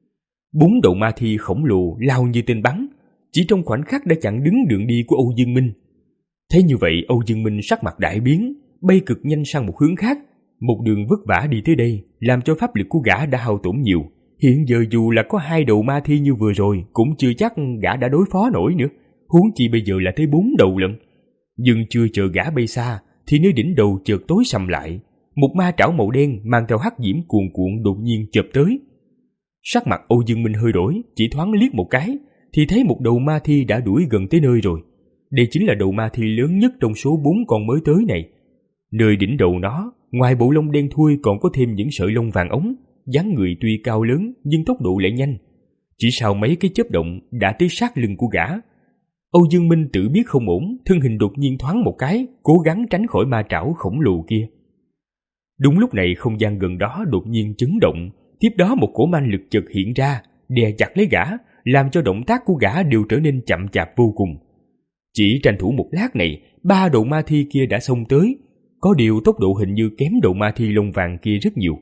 Bốn đầu ma thi khổng lồ lao như tên bắn, chỉ trong khoảnh khắc đã chặn đứng đường đi của Âu Dương Minh. Thế như vậy, Âu Dương Minh sắc mặt đại biến, bay cực nhanh sang một hướng khác. Một đường vất vả đi tới đây, làm cho pháp lực của gã đã hao tổn nhiều. Hiện giờ dù là có hai đầu ma thi như vừa rồi, cũng chưa chắc gã đã đối phó nổi nữa, huống chi bây giờ là tới bốn đầu lận. Nhưng chưa chờ gã bay xa, thì nơi đỉnh đầu chợt tối sầm lại, một ma trảo màu đen mang theo hắc diễm cuồn cuộn đột nhiên chộp tới. Sắc mặt Âu Dương Minh hơi đổi, chỉ thoáng liếc một cái, thì thấy một đầu ma thi đã đuổi gần tới nơi rồi. Đây chính là đầu ma thi lớn nhất trong số bốn con mới tới này. Nơi đỉnh đầu nó, ngoài bộ lông đen thui còn có thêm những sợi lông vàng ống, dáng người tuy cao lớn nhưng tốc độ lại nhanh. Chỉ sau mấy cái chớp động đã tới sát lưng của gã. Âu Dương Minh tự biết không ổn, thân hình đột nhiên thoáng một cái, cố gắng tránh khỏi ma trảo khổng lồ kia. Đúng lúc này không gian gần đó đột nhiên chấn động, tiếp đó một cổ manh lực chợt hiện ra, đè chặt lấy gã, làm cho động tác của gã đều trở nên chậm chạp vô cùng. Chỉ tranh thủ một lát này, ba đầu ma thi kia đã xông tới, có điều tốc độ hình như kém đầu ma thi lông vàng kia rất nhiều.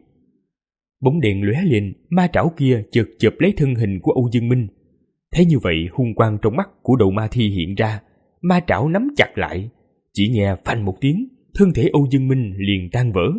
Bóng đèn lóe lên, ma trảo kia chợt chộp lấy thân hình của Âu Dương Minh. Thấy như vậy, hung quang trong mắt của đầu ma thi hiện ra, ma trảo nắm chặt lại, chỉ nghe phanh một tiếng, thân thể Âu Dương Minh liền tan vỡ.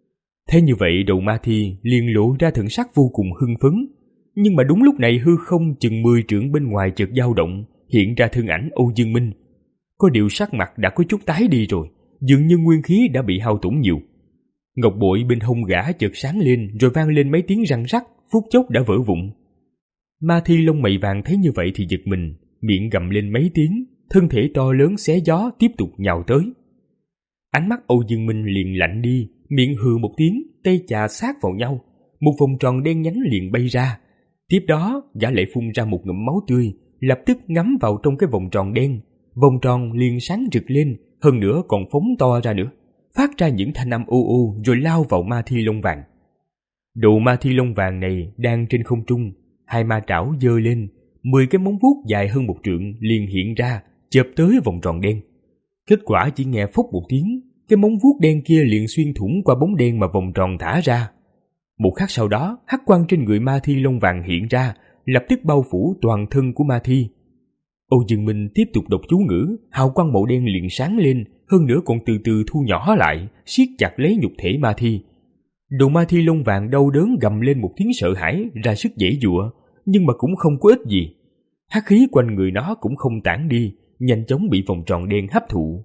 Thế như vậy, đầu ma thi liền lộ ra thần sắc vô cùng hưng phấn, nhưng mà đúng lúc này hư không chừng mười trượng bên ngoài chợt dao động, hiện ra thân ảnh Âu Dương Minh. Có điều sắc mặt đã có chút tái đi rồi, dường như nguyên khí đã bị hao tổn nhiều. Ngọc bội bên hông gã chợt sáng lên rồi vang lên mấy tiếng răng rắc, phút chốc đã vỡ vụn. Ma thi lông mày vàng thấy như vậy thì giật mình, miệng gầm lên mấy tiếng, thân thể to lớn xé gió tiếp tục nhào tới. Ánh mắt Âu Dương Minh liền lạnh đi, miệng hừ một tiếng, tay chà sát vào nhau, một vòng tròn đen nhánh liền bay ra. Tiếp đó, gã lại phun ra một ngụm máu tươi, lập tức ngấm vào trong cái vòng tròn đen. Vòng tròn liền sáng rực lên, hơn nữa còn phóng to ra nữa, phát ra những thanh âm u u rồi lao vào ma thi lông vàng. Đầu ma thi lông vàng này đang trên không trung, hai ma trảo giơ lên, mười cái móng vuốt dài hơn một trượng liền hiện ra, chộp tới vòng tròn đen. Kết quả chỉ nghe phốc một tiếng, cái móng vuốt đen kia liền xuyên thủng qua bóng đen mà vòng tròn thả ra. Một khắc sau đó, hắc quang trên người ma thi lông vàng hiện ra, lập tức bao phủ toàn thân của ma thi. Âu Dương Minh tiếp tục đọc chú ngữ, hào quang màu đen liền sáng lên, hơn nữa còn từ từ thu nhỏ lại, siết chặt lấy nhục thể ma thi. Đầu ma thi lông vàng đau đớn gầm lên một tiếng sợ hãi, ra sức giãy giụa, nhưng mà cũng không có ích gì. Hắc khí quanh người nó cũng không tản đi, nhanh chóng bị vòng tròn đen hấp thụ.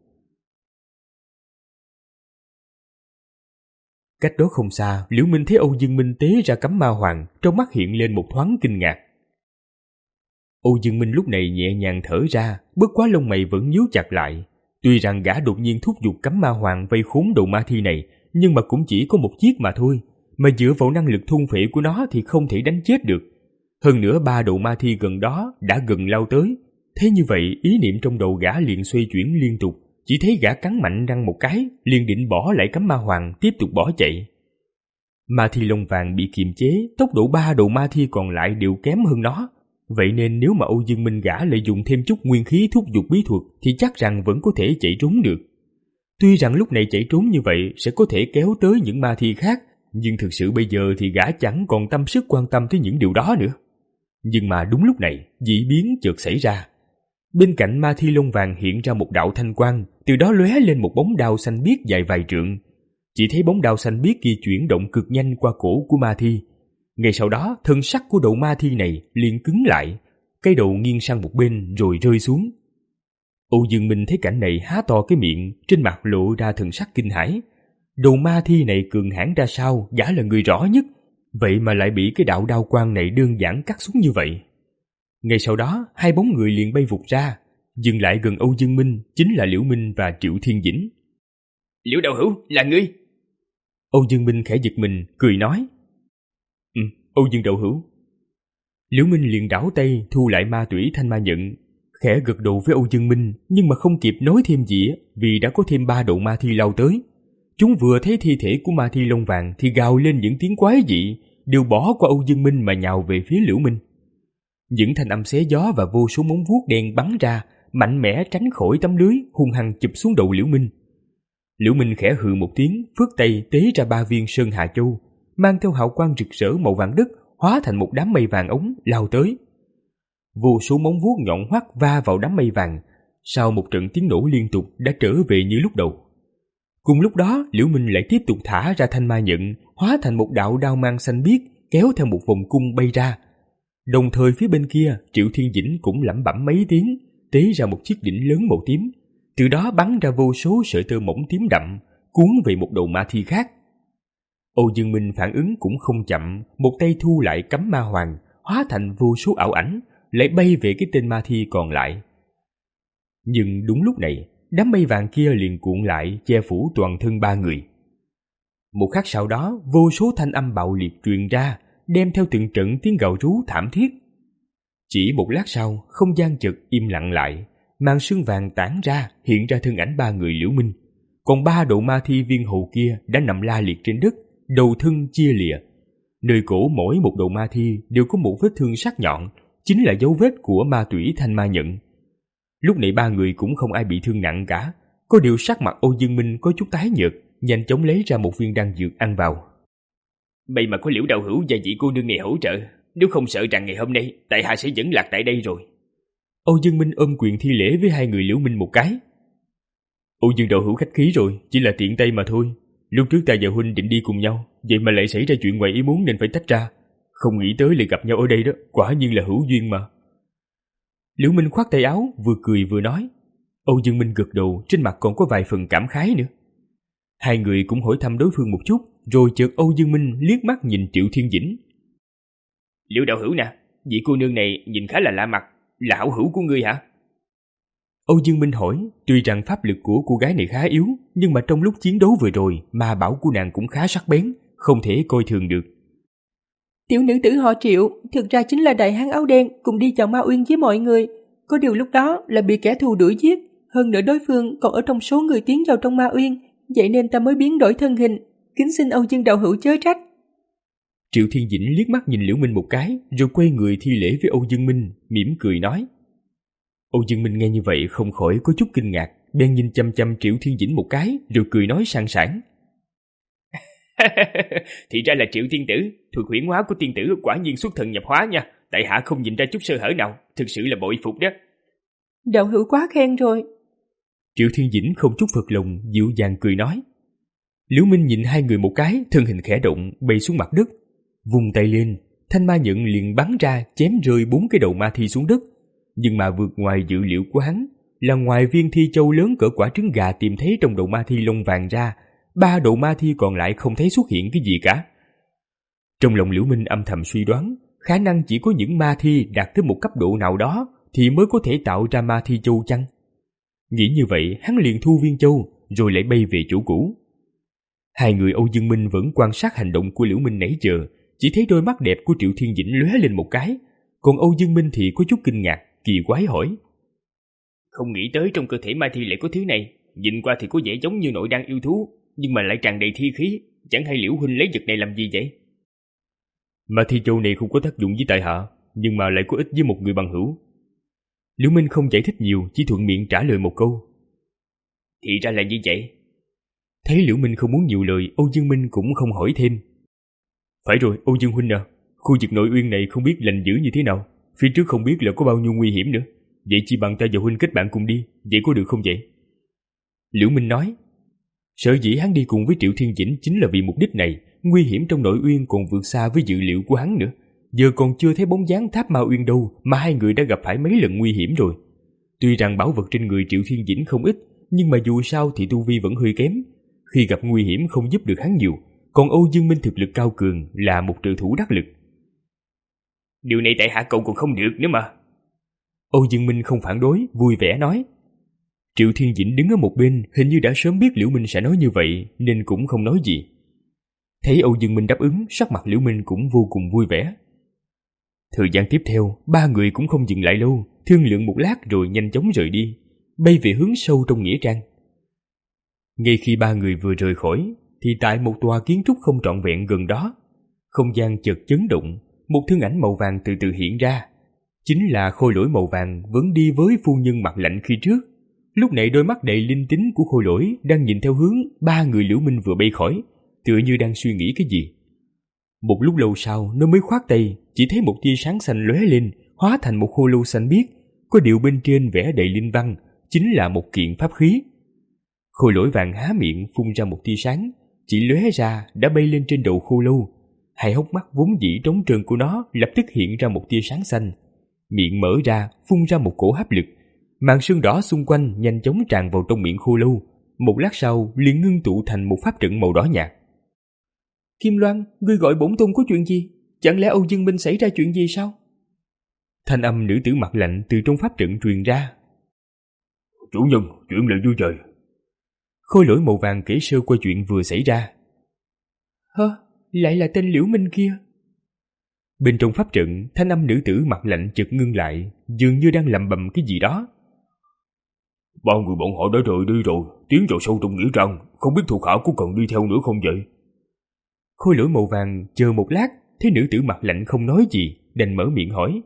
Cách đó không xa, Liễu Minh thấy Âu Dương Minh tế ra cắm ma hoàng, trong mắt hiện lên một thoáng kinh ngạc. Âu Dương Minh lúc này nhẹ nhàng thở ra, bất quá lông mày vẫn nhíu chặt lại. Tuy rằng gã đột nhiên thúc giục cắm ma hoàng vây khốn đầu ma thi này, nhưng mà cũng chỉ có một chiếc mà thôi, mà dựa vào năng lực thôn phệ của nó thì không thể đánh chết được. Hơn nữa ba đầu ma thi gần đó đã gần lao tới. Thế như vậy, ý niệm trong đầu gã liền xoay chuyển liên tục, chỉ thấy gã cắn mạnh răng một cái, liền định bỏ lại cắm ma hoàng tiếp tục bỏ chạy. Ma thi lông vàng bị kiềm chế, tốc độ ba đầu ma thi còn lại đều kém hơn nó. Vậy nên nếu mà Âu Dương Minh gã lại dùng thêm chút nguyên khí thúc giục bí thuật thì chắc rằng vẫn có thể chạy trốn được. Tuy rằng lúc này chạy trốn như vậy sẽ có thể kéo tới những ma thi khác, nhưng thực sự bây giờ thì gã chẳng còn tâm sức quan tâm tới những điều đó nữa. Nhưng mà đúng lúc này, dị biến chợt xảy ra. Bên cạnh ma thi lông vàng hiện ra một đạo thanh quang, từ đó lóe lên một bóng đao xanh biếc dài vài trượng. Chỉ thấy bóng đao xanh biếc kia chuyển động cực nhanh qua cổ của ma thi. Ngay sau đó, thân sắc của đầu ma thi này liền cứng lại, cái đầu nghiêng sang một bên rồi rơi xuống. Âu Dương Minh thấy cảnh này há to cái miệng, trên mặt lộ ra thần sắc kinh hãi. Đầu ma thi này cường hãn ra sao, gã là người rõ nhất, vậy mà lại bị cái đạo đao quang này đơn giản cắt xuống như vậy. Ngay sau đó, hai bóng người liền bay vụt ra, dừng lại gần Âu Dương Minh, chính là Liễu Minh và Triệu Thiên Dĩnh. Liễu đạo hữu, là ngươi? Âu Dương Minh khẽ giật mình, cười nói. Ừ, Âu Dương đạo hữu. Liễu Minh liền đảo tay thu lại ma tủy thanh ma nhận, khẽ gật đầu với Âu Dương Minh, nhưng mà không kịp nói thêm gì vì đã có thêm ba đầu ma thi lao tới. Chúng vừa thấy thi thể của ma thi lông vàng thì gào lên những tiếng quái dị, đều bỏ qua Âu Dương Minh mà nhào về phía Liễu Minh. Những thanh âm xé gió và vô số móng vuốt đen bắn ra, mạnh mẽ tránh khỏi tấm lưới, hung hăng chụp xuống đầu Liễu Minh. Liễu Minh khẽ hừ một tiếng, phất tay tế ra ba viên Sơn Hà Châu, mang theo hào quang rực rỡ màu vàng đất, hóa thành một đám mây vàng ống lao tới. Vô số móng vuốt nhọn hoắt va vào đám mây vàng, sau một trận tiếng nổ liên tục đã trở về như lúc đầu. Cùng lúc đó, Liễu Minh lại tiếp tục thả ra thanh ma nhận, hóa thành một đạo đao mang xanh biếc, kéo theo một vòng cung bay ra. Đồng thời phía bên kia, Triệu Thiên Dĩnh cũng lẩm bẩm mấy tiếng, tế ra một chiếc đỉnh lớn màu tím, từ đó bắn ra vô số sợi tơ mỏng tím đậm, cuốn về một đầu ma thi khác. Âu Dương Minh phản ứng cũng không chậm, một tay thu lại cắm ma hoàng, hóa thành vô số ảo ảnh, lại bay về cái tên ma thi còn lại. Nhưng đúng lúc này, đám mây vàng kia liền cuộn lại, che phủ toàn thân ba người. Một khắc sau đó, vô số thanh âm bạo liệt truyền ra, đem theo từng trận tiếng gào rú thảm thiết. Chỉ một lát sau, không gian chợt im lặng lại, màn sương vàng tản ra, hiện ra thân ảnh ba người Liễu Minh. Còn ba độ ma thi viên hầu kia đã nằm la liệt trên đất, đầu thân chia lìa. Nơi cổ mỗi một đầu ma thi đều có một vết thương sắc nhọn, chính là dấu vết của ma tủy thanh ma nhận. Lúc này ba người cũng không ai bị thương nặng cả, có điều sắc mặt Âu Dương Minh có chút tái nhợt, nhanh chóng lấy ra một viên đan dược ăn vào. May mà có Liễu đạo hữu và vị cô nương này hỗ trợ, nếu không sợ rằng ngày hôm nay tại hạ sẽ vẫn lạc tại đây rồi. Âu Dương Minh ôm quyền thi lễ với hai người Liễu Minh một cái. Âu Dương đạo hữu khách khí rồi, chỉ là tiện tay mà thôi. Lúc trước ta và huynh định đi cùng nhau, vậy mà lại xảy ra chuyện ngoài ý muốn nên phải tách ra. Không nghĩ tới lại gặp nhau ở đây đó, quả nhiên là hữu duyên mà. Liễu Minh khoát tay áo, vừa cười vừa nói. Âu Dương Minh gật đầu, trên mặt còn có vài phần cảm khái nữa. Hai người cũng hỏi thăm đối phương một chút, rồi chợt Âu Dương Minh liếc mắt nhìn Triệu Thiên Dĩnh. Liễu đạo hữu nè, vị cô nương này nhìn khá là lạ mặt, là hảo hữu của ngươi hả? Âu Dương Minh hỏi, tuy rằng pháp lực của cô gái này khá yếu, nhưng mà trong lúc chiến đấu vừa rồi, ma bảo của nàng cũng khá sắc bén, không thể coi thường được. Tiểu nữ tử họ Triệu, thực ra chính là đại hán áo đen cùng đi chọn Ma Uyên với mọi người. Có điều lúc đó là bị kẻ thù đuổi giết, hơn nữa đối phương còn ở trong số người tiến vào trong Ma Uyên, vậy nên ta mới biến đổi thân hình, kính xin Âu Dương đạo hữu chớ trách. Triệu Thiên Dĩnh liếc mắt nhìn Liễu Minh một cái, rồi quay người thi lễ với Âu Dương Minh, mỉm cười nói. Âu Dương Minh nghe như vậy không khỏi có chút kinh ngạc, bèn nhìn chăm chăm Triệu Thiên Dĩnh một cái, rồi cười nói sang sảng. Thì ra là Triệu tiên tử, thuật huyễn hóa của tiên tử quả nhiên xuất thần nhập hóa nha, tại hạ không nhìn ra chút sơ hở nào, thực sự là bội phục đó. Đạo hữu quá khen rồi. Triệu Thiên Dĩnh không chút phật lòng, dịu dàng cười nói. Liễu Minh nhìn hai người một cái, thân hình khẽ động, bay xuống mặt đất, vung tay lên, thanh ma nhận liền bắn ra, chém rơi bốn cái đầu ma thi xuống đất. Nhưng mà vượt ngoài dự liệu của hắn là ngoài viên thi châu lớn cỡ quả trứng gà tìm thấy trong đầu ma thi lông vàng ra, ba đầu ma thi còn lại không thấy xuất hiện cái gì cả. Trong lòng Liễu Minh âm thầm suy đoán, khả năng chỉ có những ma thi đạt tới một cấp độ nào đó thì mới có thể tạo ra ma thi châu chăng? Nghĩ như vậy, hắn liền thu viên châu, rồi lại bay về chỗ cũ. Hai người Âu Dương Minh vẫn quan sát hành động của Liễu Minh nãy giờ, chỉ thấy đôi mắt đẹp của Triệu Thiên Dĩnh lóe lên một cái, còn Âu Dương Minh thì có chút kinh ngạc, kỳ quái hỏi. Không nghĩ tới trong cơ thể ma thi lại có thứ này, nhìn qua thì có vẻ giống như nội đan yêu thú, nhưng mà lại tràn đầy thi khí, chẳng hay Liễu huynh lấy vật này làm gì vậy? Ma thi châu này không có tác dụng với tại hạ, nhưng mà lại có ích với một người bằng hữu. Liễu Minh không giải thích nhiều, chỉ thuận miệng trả lời một câu. Thì ra là như vậy. Thấy Liễu Minh không muốn nhiều lời, Âu Dương Minh cũng không hỏi thêm. Phải rồi, Âu Dương huynh à, khu vực nội uyên này không biết lành dữ như thế nào, phía trước không biết là có bao nhiêu nguy hiểm nữa, vậy chỉ bằng ta và huynh kết bạn cùng đi, vậy có được không vậy? Liễu Minh nói. Sở dĩ hắn đi cùng với Triệu Thiên Dĩnh chính là vì mục đích này, nguy hiểm trong nội uyên còn vượt xa với dự liệu của hắn nữa. Giờ còn chưa thấy bóng dáng tháp Ma Uyên đâu mà hai người đã gặp phải mấy lần nguy hiểm rồi. Tuy rằng bảo vật trên người Triệu Thiên Dĩnh không ít, nhưng mà dù sao thì tu vi vẫn hơi kém. Khi gặp nguy hiểm không giúp được hắn nhiều, còn Âu Dương Minh thực lực cao cường là một trợ thủ đắc lực. Điều này tại hạ cậu còn không được nữa mà. Âu Dương Minh không phản đối, vui vẻ nói. Triệu Thiên Dĩnh đứng ở một bên, hình như đã sớm biết Liễu Minh sẽ nói như vậy, nên cũng không nói gì. Thấy Âu Dương Minh đáp ứng, sắc mặt Liễu Minh cũng vô cùng vui vẻ. Thời gian tiếp theo, ba người cũng không dừng lại lâu, thương lượng một lát rồi nhanh chóng rời đi, bay về hướng sâu trong nghĩa trang. Ngay khi ba người vừa rời khỏi, thì tại một tòa kiến trúc không trọn vẹn gần đó, không gian chợt chấn động, một thân ảnh màu vàng từ từ hiện ra. Chính là Khôi Lỗi màu vàng vẫn đi với phu nhân mặt lạnh khi trước. Lúc này đôi mắt đầy linh tính của Khôi Lỗi đang nhìn theo hướng ba người Liễu Minh vừa bay khỏi, tựa như đang suy nghĩ cái gì. Một lúc lâu sau nó mới khoát tay, chỉ thấy một tia sáng xanh lóe lên, hóa thành một khô lâu xanh biếc, có điều bên trên vẽ đầy linh văn, chính là một kiện pháp khí. Khôi Lỗi vàng há miệng phun ra một tia sáng, chỉ lóe ra đã bay lên trên đầu khô lâu. Hai hốc mắt vốn dĩ trống trơn của nó lập tức hiện ra một tia sáng xanh, miệng mở ra phun ra một cổ hấp lực, màn sương đỏ xung quanh nhanh chóng tràn vào trong miệng khô lâu, một lát sau liền ngưng tụ thành một pháp trận màu đỏ nhạt. Kim Loan, ngươi gọi bổn tôn có chuyện gì? Chẳng lẽ Âu Dương Minh xảy ra chuyện gì sao? Thanh âm nữ tử mặt lạnh từ trong pháp trận truyền ra. Chủ nhân, chuyện là như vậy. Khôi Lỗi màu vàng kể sơ qua chuyện vừa xảy ra. Hơ, lại là tên Liễu Minh kia. Bên trong pháp trận, thanh âm nữ tử mặt lạnh chợt ngưng lại, dường như đang lẩm bẩm cái gì đó. Ba người bọn họ đã rời đi rồi, tiến vào sâu trong nghĩa trang, không biết thuộc hạ có cần đi theo nữa không vậy? Khôi Lỗi màu vàng chờ một lát, thấy nữ tử mặt lạnh không nói gì, đành mở miệng hỏi.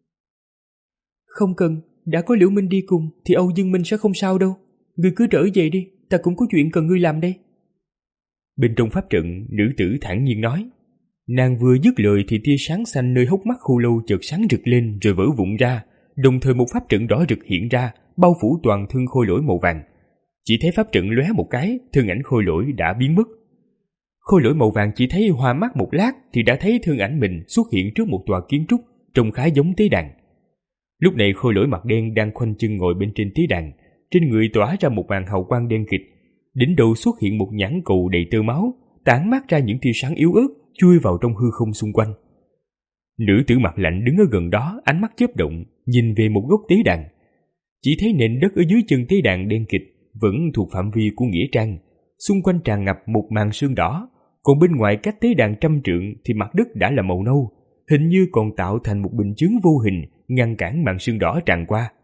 Không cần, đã có Liễu Minh đi cùng thì Âu Dương Minh sẽ không sao đâu. Ngươi cứ trở về đi, ta cũng có chuyện cần ngươi làm đây. Bên trong pháp trận, nữ tử thản nhiên nói. Nàng vừa dứt lời thì tia sáng xanh nơi hốc mắt khô lâu chợt sáng rực lên rồi vỡ vụn ra, đồng thời một pháp trận đỏ rực hiện ra, bao phủ toàn thân Khôi Lỗi màu vàng. Chỉ thấy pháp trận lóe một cái, thân ảnh Khôi Lỗi đã biến mất. Khôi Lỗi màu vàng chỉ thấy hoa mắt một lát thì đã thấy thân ảnh mình xuất hiện trước một tòa kiến trúc trông khá giống tế đàn. Lúc này Khôi Lỗi mặt đen đang khoanh chân ngồi bên trên tế đàn, trên người tỏa ra một màn hào quang đen kịt, đỉnh đầu xuất hiện một nhãn cầu đầy tơ máu, tản mát ra những tia sáng yếu ớt, chui vào trong hư không xung quanh. Nữ tử mặt lạnh đứng ở gần đó, ánh mắt chớp động, nhìn về một gốc tế đàn. Chỉ thấy nền đất ở dưới chân tế đàn đen kịt, vẫn thuộc phạm vi của nghĩa trang, xung quanh tràn ngập một màn sương đỏ, còn bên ngoài cách tế đàn trăm trượng thì mặt đất đã là màu nâu, hình như còn tạo thành một bình chướng vô hình ngăn cản màn sương đỏ tràn qua.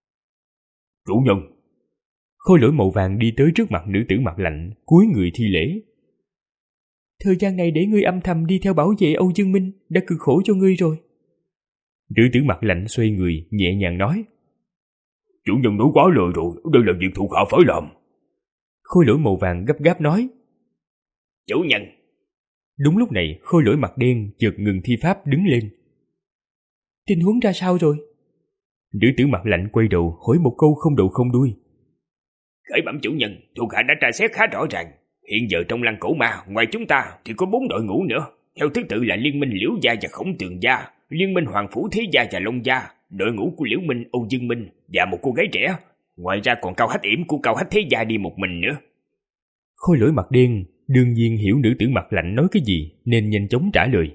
Chủ nhân! Khôi lỗi màu vàng đi tới trước mặt nữ tử mặt lạnh, cúi người thi lễ. Thời gian này để ngươi âm thầm đi theo bảo vệ Âu Dương Minh đã cực khổ cho ngươi rồi. Nữ tử mặt lạnh xoay người, nhẹ nhàng nói. Chủ nhân nói quá lời rồi, đây là việc thuộc hạ phải làm. Khôi lỗi màu vàng gấp gáp nói. Chủ nhân! Đúng lúc này, khôi lỗi mặt đen chợt ngừng thi pháp đứng lên. Tình huống ra sao rồi? Nữ tử mặt lạnh quay đầu hỏi một câu không đầu không đuôi. Khởi bẩm chủ nhân, thuộc hạ đã tra xét khá rõ ràng. Hiện giờ trong lăng cổ ma, ngoài chúng ta thì có bốn đội ngũ nữa. Theo thứ tự là Liên minh Liễu Gia và Khổng Tường Gia, Liên minh Hoàng Phủ Thế Gia và Long Gia, đội ngũ của Liễu Minh, Âu Dương Minh và một cô gái trẻ. Ngoài ra còn Cao Hách Yểm của Cao Hách Thế Gia đi một mình nữa. Khôi lỗi mặt đen đương nhiên hiểu nữ tử mặt lạnh nói cái gì nên nhanh chóng trả lời.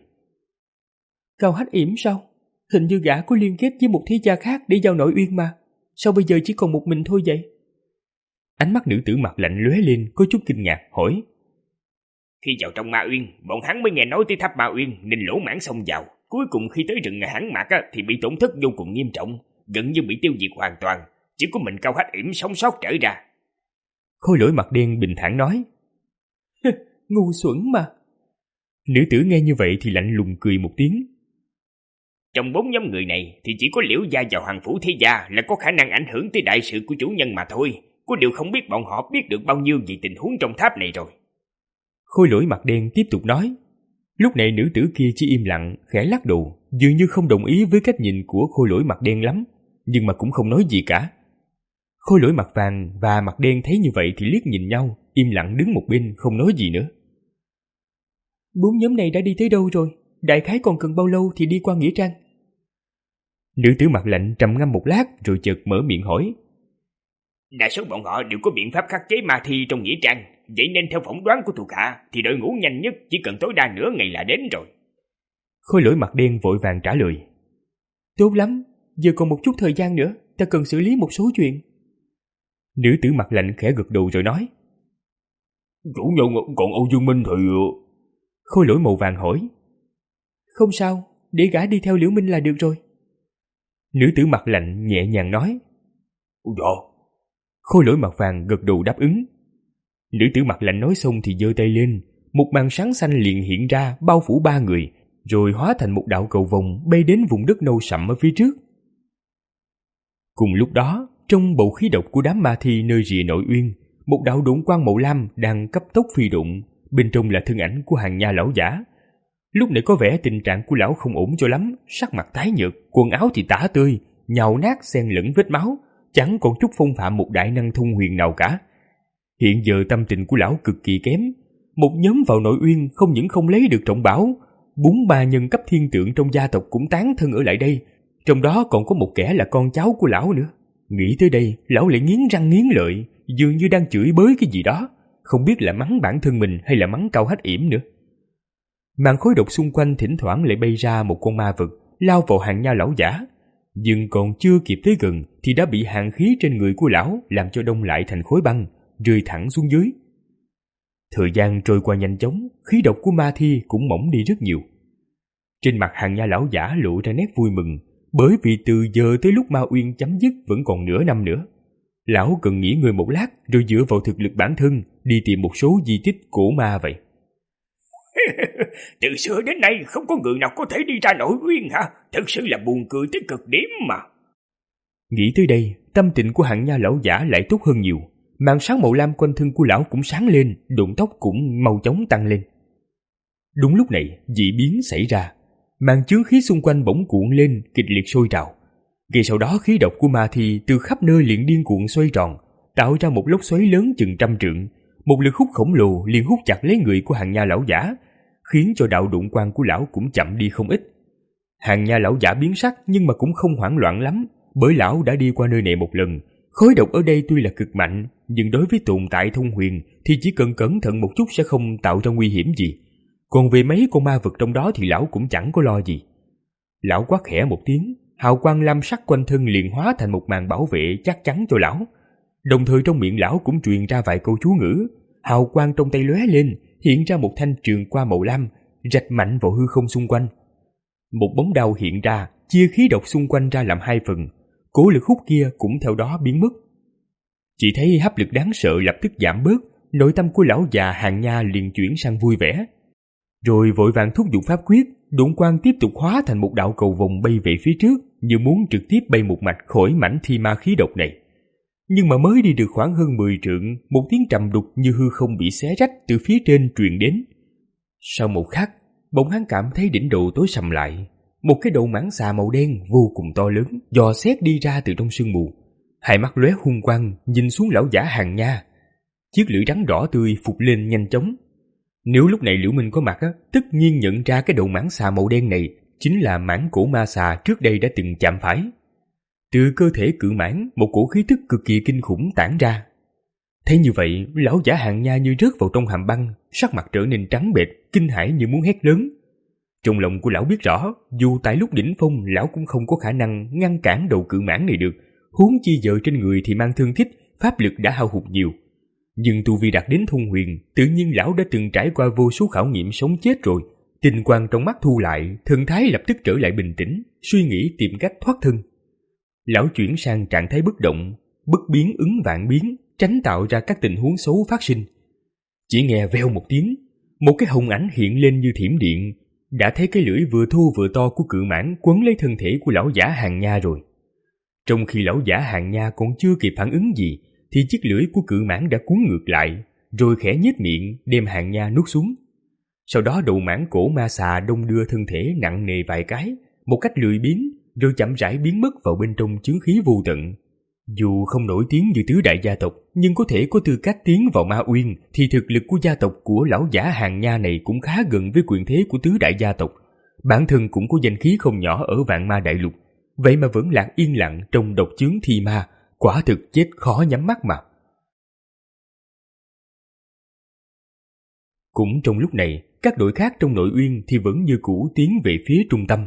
Cao Hách Yểm sao? Hình như gã có liên kết với một thế gia khác để giao nội uyên mà. Sao bây giờ chỉ còn một mình thôi vậy? Ánh mắt nữ tử mặt lạnh lóe lên có chút kinh ngạc hỏi. Khi vào trong Ma Uyên, bọn hắn mới nghe nói tới tháp Ma Uyên nên lỗ mãng xông vào. Cuối cùng khi tới rừng hãng mạc thì bị tổn thất vô cùng nghiêm trọng, gần như bị tiêu diệt hoàn toàn. Chỉ có mình Cao Hách Yểm sống sót trở ra. Khôi lỗi mặt đen bình thản nói. Ngu xuẩn mà. Nữ tử nghe như vậy thì lạnh lùng cười một tiếng. Trong bốn nhóm người này thì chỉ có Liễu Gia và Hoàng Phủ Thế Gia là có khả năng ảnh hưởng tới đại sự của chủ nhân mà thôi. Có điều không biết bọn họ biết được bao nhiêu về tình huống trong tháp này rồi. Khôi lỗi mặt đen tiếp tục nói. Lúc này nữ tử kia chỉ im lặng, khẽ lắc đầu, dường như không đồng ý với cách nhìn của khôi lỗi mặt đen lắm, nhưng mà cũng không nói gì cả. Khôi lỗi mặt vàng và mặt đen thấy như vậy thì liếc nhìn nhau, im lặng đứng một bên không nói gì nữa. Bốn nhóm này đã đi tới đâu rồi? Đại khái còn cần bao lâu thì đi qua nghĩa trang? Nữ tử mặt lạnh trầm ngâm một lát rồi chợt mở miệng hỏi. Đa số bọn họ đều có biện pháp khắc chế ma thi trong nghĩa trang, vậy nên theo phỏng đoán của thuộc hạ thì đội ngũ nhanh nhất chỉ cần tối đa nửa ngày là đến rồi. Khôi lỗi mặt đen vội vàng trả lời. Tốt lắm, giờ còn một chút thời gian nữa, ta cần xử lý một số chuyện. Nữ tử mặt lạnh khẽ gật đầu rồi nói. Chủ nhân, còn Âu Dương Minh thì... Khôi lỗi màu vàng hỏi. Không sao, để gã đi theo Liễu Minh là được rồi. Nữ tử mặt lạnh nhẹ nhàng nói. Dạ. Khôi lỗi mặt vàng gật đầu đáp ứng. Nữ tử mặt lạnh nói xong thì giơ tay lên, một màn sáng xanh liền hiện ra bao phủ ba người, rồi hóa thành một đạo cầu vồng bay đến vùng đất nâu sậm ở phía trước. Cùng lúc đó, trong bầu khí độc của đám ma thi nơi rìa nội uyên, một đạo độn quang màu lam đang cấp tốc phi độn, bên trong là thân ảnh của Hàng Nha lão giả. Lúc này có vẻ tình trạng của lão không ổn cho lắm, sắc mặt tái nhợt, quần áo thì tả tơi, nhàu nát xen lẫn vết máu, chẳng còn chút phong phạm một đại năng thông huyền nào cả. Hiện giờ tâm tình của lão cực kỳ kém. Một nhóm vào nội uyên không những không lấy được trọng bảo, bốn ba nhân cấp thiên tượng trong gia tộc cũng tán thân ở lại đây, trong đó còn có một kẻ là con cháu của lão nữa. Nghĩ tới đây, lão lại nghiến răng nghiến lợi, dường như đang chửi bới cái gì đó, không biết là mắng bản thân mình hay là mắng Cao Hách Yểm nữa. Màn khói độc xung quanh thỉnh thoảng lại bay ra một con ma vật lao vào Hàng Nha lão giả, nhưng còn chưa kịp tới gần thì đã bị hàn khí trên người của lão làm cho đông lại thành khối băng, rơi thẳng xuống dưới. Thời gian trôi qua nhanh chóng, khí độc của ma thi cũng mỏng đi rất nhiều. Trên mặt Hàng Nha lão giả lộ ra nét vui mừng, bởi vì từ giờ tới lúc Ma Uyên chấm dứt vẫn còn nửa năm nữa. Lão cần nghỉ ngơi một lát rồi dựa vào thực lực bản thân đi tìm một số di tích cổ ma vậy. Từ xưa đến nay không có người nào có thể đi ra nội uyên hả? Thật sự là buồn cười tới cực điểm mà. Nghĩ tới đây, tâm tình của Hàng Nha lão giả lại tốt hơn nhiều. Màn sáng màu lam quanh thân của lão cũng sáng lên, độn tóc cũng mau chóng tăng lên. Đúng lúc này, dị biến xảy ra. Màn chướng khí xung quanh bỗng cuộn lên, kịch liệt sôi trào. Ngay sau đó khí độc của ma thi từ khắp nơi liền điên cuộn xoay tròn, tạo ra một lốc xoáy lớn chừng trăm trượng. Một lực hút khổng lồ liền hút chặt lấy người của Hàng Nha lão giả, khiến cho đạo độn quang của lão cũng chậm đi không ít. Hàng Nha lão giả biến sắc nhưng mà cũng không hoảng loạn lắm, bởi lão đã đi qua nơi này một lần. Khói độc ở đây tuy là cực mạnh, nhưng đối với tồn tại thông huyền thì chỉ cần cẩn thận một chút sẽ không tạo ra nguy hiểm gì. Còn về mấy con ma vật trong đó thì lão cũng chẳng có lo gì. Lão quát khẽ một tiếng, hào quang lam sắc quanh thân liền hóa thành một màn bảo vệ chắc chắn cho lão. Đồng thời trong miệng lão cũng truyền ra vài câu chú ngữ, hào quang trong tay lóe lên, hiện ra một thanh trường qua màu lam, rạch mạnh vào hư không xung quanh. Một bóng đao hiện ra, chia khí độc xung quanh ra làm hai phần, cố lực hút kia cũng theo đó biến mất. Chỉ thấy hấp lực đáng sợ lập tức giảm bớt, nội tâm của lão già Hàng Nha liền chuyển sang vui vẻ. Rồi vội vàng thúc giục pháp quyết, độn quang tiếp tục hóa thành một đạo cầu vồng bay về phía trước, như muốn trực tiếp bay một mạch khỏi mảnh thi ma khí độc này. Nhưng mà mới đi được khoảng hơn mười trượng, một tiếng trầm đục như hư không bị xé rách từ phía trên truyền đến. Sau một khắc, bỗng hắn cảm thấy đỉnh đầu tối sầm lại. Một cái đầu mãng xà màu đen vô cùng to lớn dò xét đi ra từ trong sương mù. Hai mắt lóe hung quang nhìn xuống lão giả Hàng Nha. Chiếc lưỡi rắn đỏ tươi phụt lên nhanh chóng. Nếu lúc này Liễu Minh có mặt, tất nhiên nhận ra cái đầu mãng xà màu đen này chính là mãng cổ ma xà trước đây đã từng chạm phải. Từ cơ thể cự mãng, một cổ khí tức cực kỳ kinh khủng tản ra. Thấy như vậy, lão giả Hàng Nha như rớt vào trong hàm băng, sắc mặt trở nên trắng bệch, kinh hãi như muốn hét lớn. Trong lòng của lão biết rõ, dù tại lúc đỉnh phong lão cũng không có khả năng ngăn cản đầu cự mãng này được, huống chi giờ trên người thì mang thương tích, pháp lực đã hao hụt nhiều. Nhưng tu vi đạt đến thông huyền, tự nhiên lão đã từng trải qua vô số khảo nghiệm sống chết rồi. Tình quang trong mắt thu lại, thần thái lập tức trở lại bình tĩnh, suy nghĩ tìm cách thoát thân. Lão chuyển sang trạng thái bất động, bất biến ứng vạn biến, tránh tạo ra các tình huống xấu phát sinh. Chỉ nghe veo một tiếng, một cái hồng ảnh hiện lên như thiểm điện, đã thấy cái lưỡi vừa thô vừa to của cự mãng quấn lấy thân thể của lão giả Hàng Nha rồi. Trong khi lão giả Hàng Nha còn chưa kịp phản ứng gì, thì chiếc lưỡi của cự mãng đã cuốn ngược lại, rồi khẽ nhếch miệng đem Hàng Nha nuốt xuống. Sau đó đầu mãng cổ ma xà đông đưa thân thể nặng nề vài cái, một cách lười biếng, rồi chậm rãi biến mất vào bên trong chướng khí vô tận. Dù không nổi tiếng như tứ đại gia tộc, nhưng có thể có tư cách tiến vào Ma Uyên, thì thực lực của gia tộc của lão giả Hàng Nha này cũng khá gần với quyền thế của tứ đại gia tộc. Bản thân cũng có danh khí không nhỏ ở Vạn Ma Đại Lục, vậy mà vẫn lạc yên lặng trong độc chướng thi ma, quả thực chết khó nhắm mắt mà. Cũng trong lúc này, các đội khác trong nội uyên thì vẫn như cũ tiến về phía trung tâm.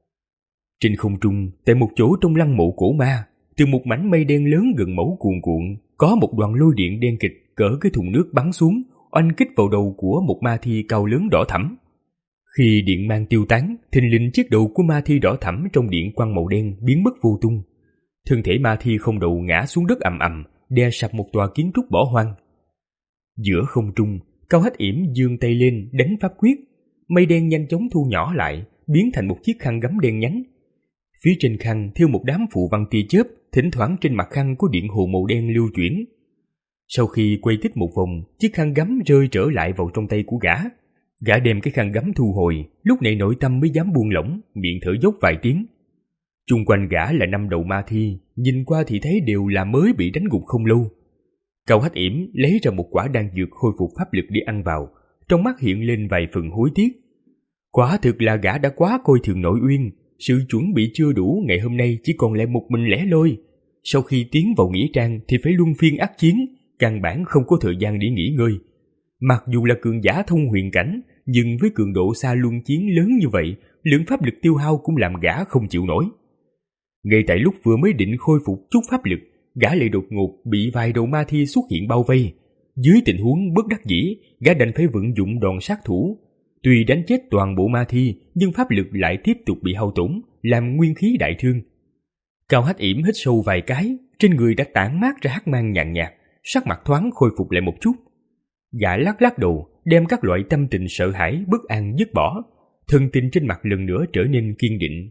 Trên không trung, tại một chỗ trong lăng mộ cổ ma, từ một mảnh mây đen lớn gần mẫu cuồn cuộn, có một đoàn lôi điện đen kịch cỡ cái thùng nước bắn xuống, oanh kích vào đầu của một ma thi cao lớn đỏ thẫm. Khi điện mang tiêu tán, thình lình chiếc đầu của ma thi đỏ thẫm trong điện quang màu đen biến mất vô tung. Thân thể ma thi không đầu ngã xuống đất ầm ầm, đè sập một tòa kiến trúc bỏ hoang. Giữa không trung, Cao Hách Yểm giương tay lên đánh pháp quyết, mây đen nhanh chóng thu nhỏ lại, biến thành một chiếc khăn gấm đen nhánh. Phía trên khăn thêu một đám phù văn tia chớp, thỉnh thoảng trên mặt khăn có điện hồ màu đen lưu chuyển. Sau khi quay tích một vòng, chiếc khăn gấm rơi trở lại vào trong tay của gã. Gã đem cái khăn gấm thu hồi, lúc này nội tâm mới dám buông lỏng, miệng thở dốc vài tiếng. Chung quanh gã là năm đầu ma thi, nhìn qua thì thấy đều là mới bị đánh gục không lâu. Cao Hách Yểm lấy ra một quả đan dược khôi phục pháp lực đi ăn vào, trong mắt hiện lên vài phần hối tiếc. Quả thực là gã đã quá coi thường nội uyên, sự chuẩn bị chưa đủ, ngày hôm nay chỉ còn lại một mình lẻ loi. Sau khi tiến vào nghĩa trang thì phải luân phiên ác chiến, căn bản không có thời gian để nghỉ ngơi. Mặc dù là cường giả thông huyền cảnh, nhưng với cường độ xa luân chiến lớn như vậy, lượng pháp lực tiêu hao cũng làm gã không chịu nổi. Ngay tại lúc vừa mới định khôi phục chút pháp lực, gã lại đột ngột bị vài đầu ma thi xuất hiện bao vây. Dưới tình huống bất đắc dĩ, gã đành phải vận dụng đòn sát thủ. Tuy đánh chết toàn bộ ma thi, nhưng pháp lực lại tiếp tục bị hao tổn, làm nguyên khí đại thương. Cao Hách Yểm hít sâu vài cái, trên người đã tản mát ra hắc mang nhàn nhạt, sắc mặt thoáng khôi phục lại một chút. Gã lắc lắc đầu, đem các loại tâm tình sợ hãi, bất an dứt bỏ, thân tình trên mặt lần nữa trở nên kiên định.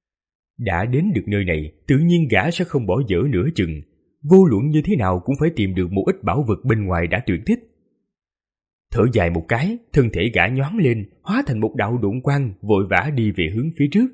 Đã đến được nơi này, tự nhiên gã sẽ không bỏ dở nửa chừng, vô luận như thế nào cũng phải tìm được một ít bảo vật bên ngoài đã tuyệt thích. Thở dài một cái, thân thể gã nhoáng lên, hóa thành một đạo độn quang, vội vã đi về hướng phía trước.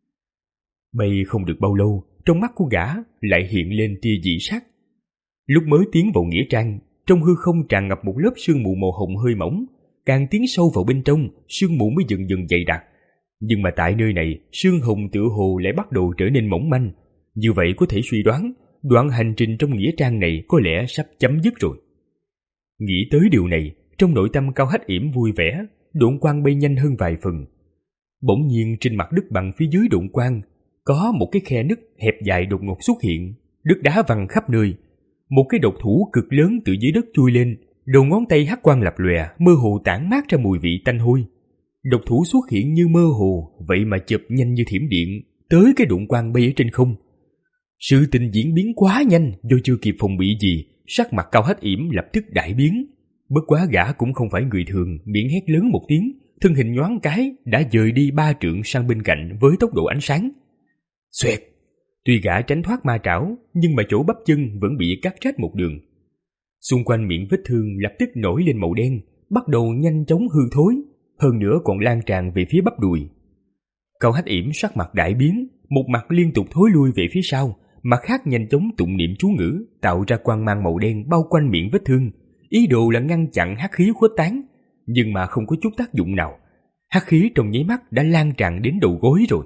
Bay không được bao lâu, trong mắt của gã lại hiện lên tia dị sắc. Lúc mới tiến vào nghĩa trang, trong hư không tràn ngập một lớp sương mù màu hồng hơi mỏng, càng tiến sâu vào bên trong, sương mù mới dần dần dày đặc. Nhưng mà tại nơi này, sương hồng tựa hồ lại bắt đầu trở nên mỏng manh. Như vậy có thể suy đoán, đoạn hành trình trong nghĩa trang này có lẽ sắp chấm dứt rồi. Nghĩ tới điều này, trong nội tâm Cao Hách Yểm vui vẻ, độn quang bay nhanh hơn vài phần. Bỗng nhiên trên mặt đất bằng phía dưới độn quang có một cái khe nứt hẹp dài đột ngột xuất hiện, đất đá văng khắp nơi. Một cái độc thủ cực lớn từ dưới đất chui lên, đầu ngón tay hắc quang lập lòe, mơ hồ tản mát ra mùi vị tanh hôi. Độc thủ xuất hiện như mơ hồ, vậy mà chụp nhanh như thiểm điện tới cái độn quang bay ở trên không. Sự tình diễn biến quá nhanh, do chưa kịp phòng bị gì, sắc mặt Cao Hách Yểm lập tức đại biến. Bất quá gã cũng không phải người thường, miệng hét lớn một tiếng, thân hình nhoáng cái đã dời đi ba trượng sang bên cạnh với tốc độ ánh sáng. Xoẹt! Tuy gã tránh thoát ma trảo, nhưng mà chỗ bắp chân vẫn bị cắt rách một đường. Xung quanh miệng vết thương lập tức nổi lên màu đen, bắt đầu nhanh chóng hư thối, hơn nữa còn lan tràn về phía bắp đùi. Cao Hách Yểm sắc mặt đại biến, một mặt liên tục thối lui về phía sau, mặt khác nhanh chóng tụng niệm chú ngữ, tạo ra quang mang màu đen bao quanh miệng vết thương, ý đồ là ngăn chặn hắc khí khuếch tán, nhưng mà không có chút tác dụng nào. Hắc khí trong nháy mắt đã lan tràn đến đầu gối rồi.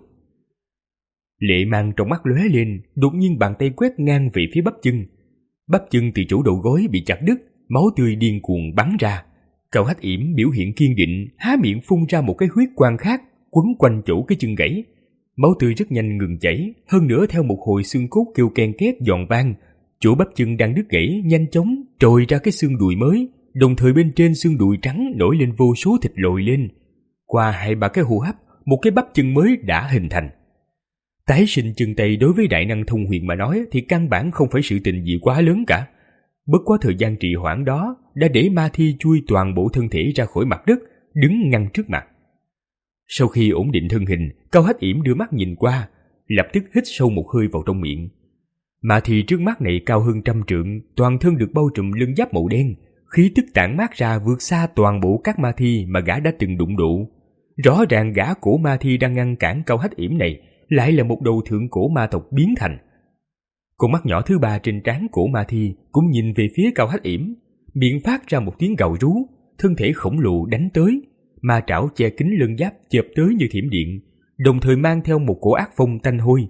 Lệ mang trong mắt lóe lên, đột nhiên bàn tay quét ngang về phía bắp chân. Bắp chân từ chỗ đầu gối bị chặt đứt, máu tươi điên cuồng bắn ra. Cao Hách Yểm biểu hiện kiên định, há miệng phun ra một cái huyết quang khác, quấn quanh chỗ cái chân gãy. Máu tươi rất nhanh ngừng chảy, hơn nữa theo một hồi xương cốt kêu ken két giòn vang, chỗ bắp chân đang đứt gãy nhanh chóng trồi ra cái xương đùi mới, đồng thời bên trên xương đùi trắng nổi lên vô số thịt lồi lên. Qua hai ba cái hô hấp, một cái bắp chân mới đã hình thành. Tái sinh chân tay đối với đại năng thông huyền mà nói thì căn bản không phải sự tình gì quá lớn cả. Bất quá thời gian trì hoãn đó đã để ma thi chui toàn bộ thân thể ra khỏi mặt đất, đứng ngăn trước mặt. Sau khi ổn định thân hình, Cao Hách Yểm đưa mắt nhìn qua, lập tức hít sâu một hơi vào trong miệng. Ma thi trước mắt này cao hơn trăm trượng, toàn thân được bao trùm lân giáp màu đen, khí tức tản mát ra vượt xa toàn bộ các ma thi mà gã đã từng đụng độ. Rõ ràng gã cổ ma thi đang ngăn cản Cao Hách Yểm này lại là một đầu thượng cổ ma tộc biến thành. Con mắt nhỏ thứ ba trên trán cổ ma thi cũng nhìn về phía Cao Hách Yểm, miệng phát ra một tiếng gào rú, thân thể khổng lồ đánh tới, ma trảo che kín lân giáp chộp tới như thiểm điện, đồng thời mang theo một cổ ác phong tanh hôi.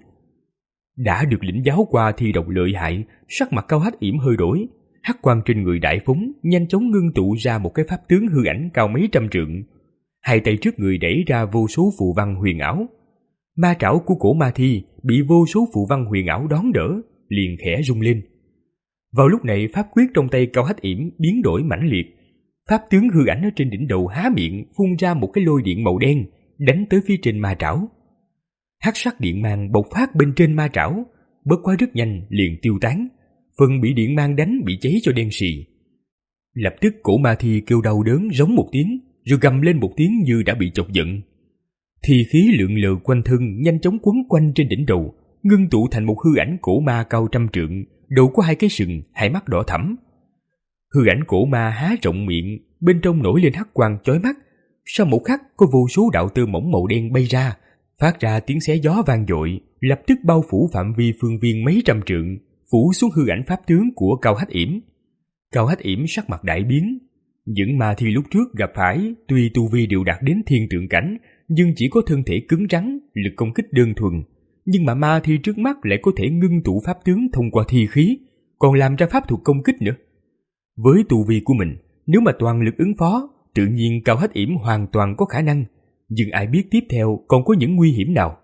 Đã được lĩnh giáo qua thi độc lợi hại, sắc mặt Cao Hách Yểm hơi đổi, hắc quang trên người đại phóng, nhanh chóng ngưng tụ ra một cái pháp tướng hư ảnh cao mấy trăm trượng. Hai tay trước người đẩy ra vô số phù văn huyền ảo. Ma trảo của cổ ma thi bị vô số phù văn huyền ảo đón đỡ, liền khẽ rung lên. Vào lúc này pháp quyết trong tay Cao Hách Yểm biến đổi mãnh liệt, pháp tướng hư ảnh ở trên đỉnh đầu há miệng phun ra một cái lôi điện màu đen, đánh tới phía trên ma trảo. Hắc sắc điện mang bộc phát bên trên ma trảo, bất quá rất nhanh liền tiêu tán, phần bị điện mang đánh bị cháy cho đen xì. Lập tức cổ ma thi kêu đau đớn giống một tiếng, rồi gầm lên một tiếng như đã bị chọc giận. Thì khí lượng lờ quanh thân nhanh chóng quấn quanh trên đỉnh đầu, ngưng tụ thành một hư ảnh cổ ma cao trăm trượng, đầu có hai cái sừng, hai mắt đỏ thẫm. Hư ảnh cổ ma há rộng miệng, bên trong nổi lên hắc quang chói mắt. Sau một khắc có vô số đạo tơ mỏng màu đen bay ra, phát ra tiếng xé gió vang dội, lập tức bao phủ phạm vi phương viên mấy trăm trượng, phủ xuống hư ảnh pháp tướng của Cao Hách Yểm. Cao Hách Yểm sắc mặt đại biến. Những ma thi lúc trước gặp phải tuy tu vi đều đạt đến thiên tượng cảnh, nhưng chỉ có thân thể cứng rắn, lực công kích đơn thuần. Nhưng mà ma thi trước mắt lại có thể ngưng tụ pháp tướng thông qua thi khí, còn làm ra pháp thuật công kích nữa. Với tu vi của mình, nếu mà toàn lực ứng phó, tự nhiên Cao Hách Yểm hoàn toàn có khả năng, nhưng ai biết tiếp theo còn có những nguy hiểm nào.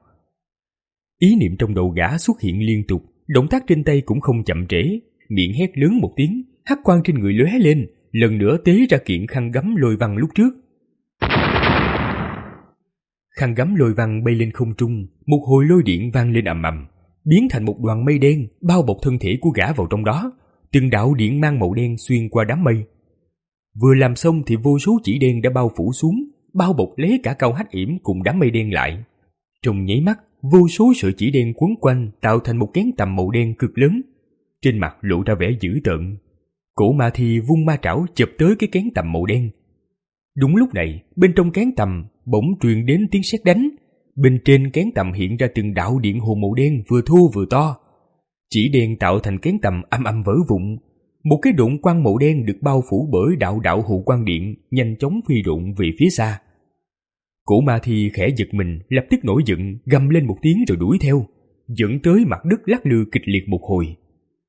Ý niệm trong đầu gã xuất hiện liên tục, động tác trên tay cũng không chậm trễ, miệng hét lớn một tiếng, hắc quang trên người lóe lên, lần nữa tế ra kiện khăn gấm lôi văn lúc trước. Khăn gấm lôi văn bay lên không trung, một hồi lôi điện vang lên ầm ầm, biến thành một đoàn mây đen bao bọc thân thể của gã vào trong đó, từng đạo điện mang màu đen xuyên qua đám mây. Vừa làm xong thì vô số chỉ đen đã bao phủ xuống, bao bọc lấy cả Cao Hách Yểm cùng đám mây đen lại. Trong nháy mắt, vô số sợi chỉ đen quấn quanh tạo thành một kén tầm màu đen cực lớn. Trên mặt lộ ra vẻ dữ tợn. Cổ ma thi vung ma trảo chụp tới cái kén tầm màu đen. Đúng lúc này, bên trong kén tầm bỗng truyền đến tiếng sét đánh. Bên trên kén tầm hiện ra từng đạo điện hồ màu đen vừa thô vừa to. Chỉ đen tạo thành kén tầm âm âm vỡ vụn. Một cái độn quang màu đen được bao phủ bởi đạo đạo hồ quang điện nhanh chóng phi độn về phía xa. Cổ ma thi khẽ giật mình, lập tức nổi giận, gầm lên một tiếng rồi đuổi theo, dẫn tới mặt đất lắc lư kịch liệt một hồi.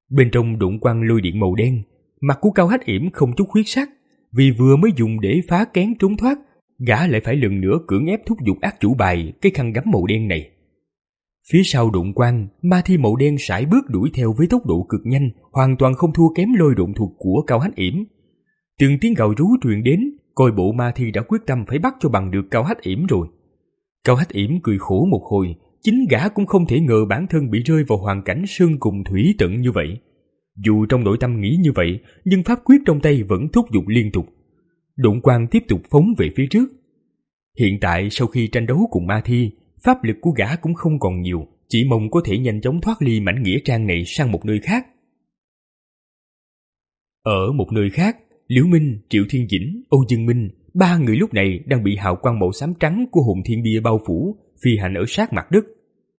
Bên trong đụng quang lôi điện màu đen, mặt của Cao Hách Yểm không chút huyết sắc, vì vừa mới dùng để phá kén trốn thoát, gã lại phải lần nữa cưỡng ép thúc giục ác chủ bài cái khăn gấm màu đen này. Phía sau đụng quang, ma thi màu đen sải bước đuổi theo với tốc độ cực nhanh, hoàn toàn không thua kém lôi độn thuật của Cao Hách Yểm. Từng tiếng gào rú truyền đến, coi bộ ma thi đã quyết tâm phải bắt cho bằng được Cao Hách Yểm rồi. Cao Hách Yểm cười khổ một hồi, chính gã cũng không thể ngờ bản thân bị rơi vào hoàn cảnh sơn cùng thủy tận như vậy. Dù trong nội tâm nghĩ như vậy, nhưng pháp quyết trong tay vẫn thúc giục liên tục. Độn quang tiếp tục phóng về phía trước. Hiện tại sau khi tranh đấu cùng ma thi, pháp lực của gã cũng không còn nhiều, chỉ mong có thể nhanh chóng thoát ly mảnh nghĩa trang này sang một nơi khác. Ở một nơi khác, Liễu Minh, Triệu Thiên Dĩnh, Âu Dương Minh, ba người lúc này đang bị hào quang màu xám trắng của hồn thiên bia bao phủ, phi hành ở sát mặt đất.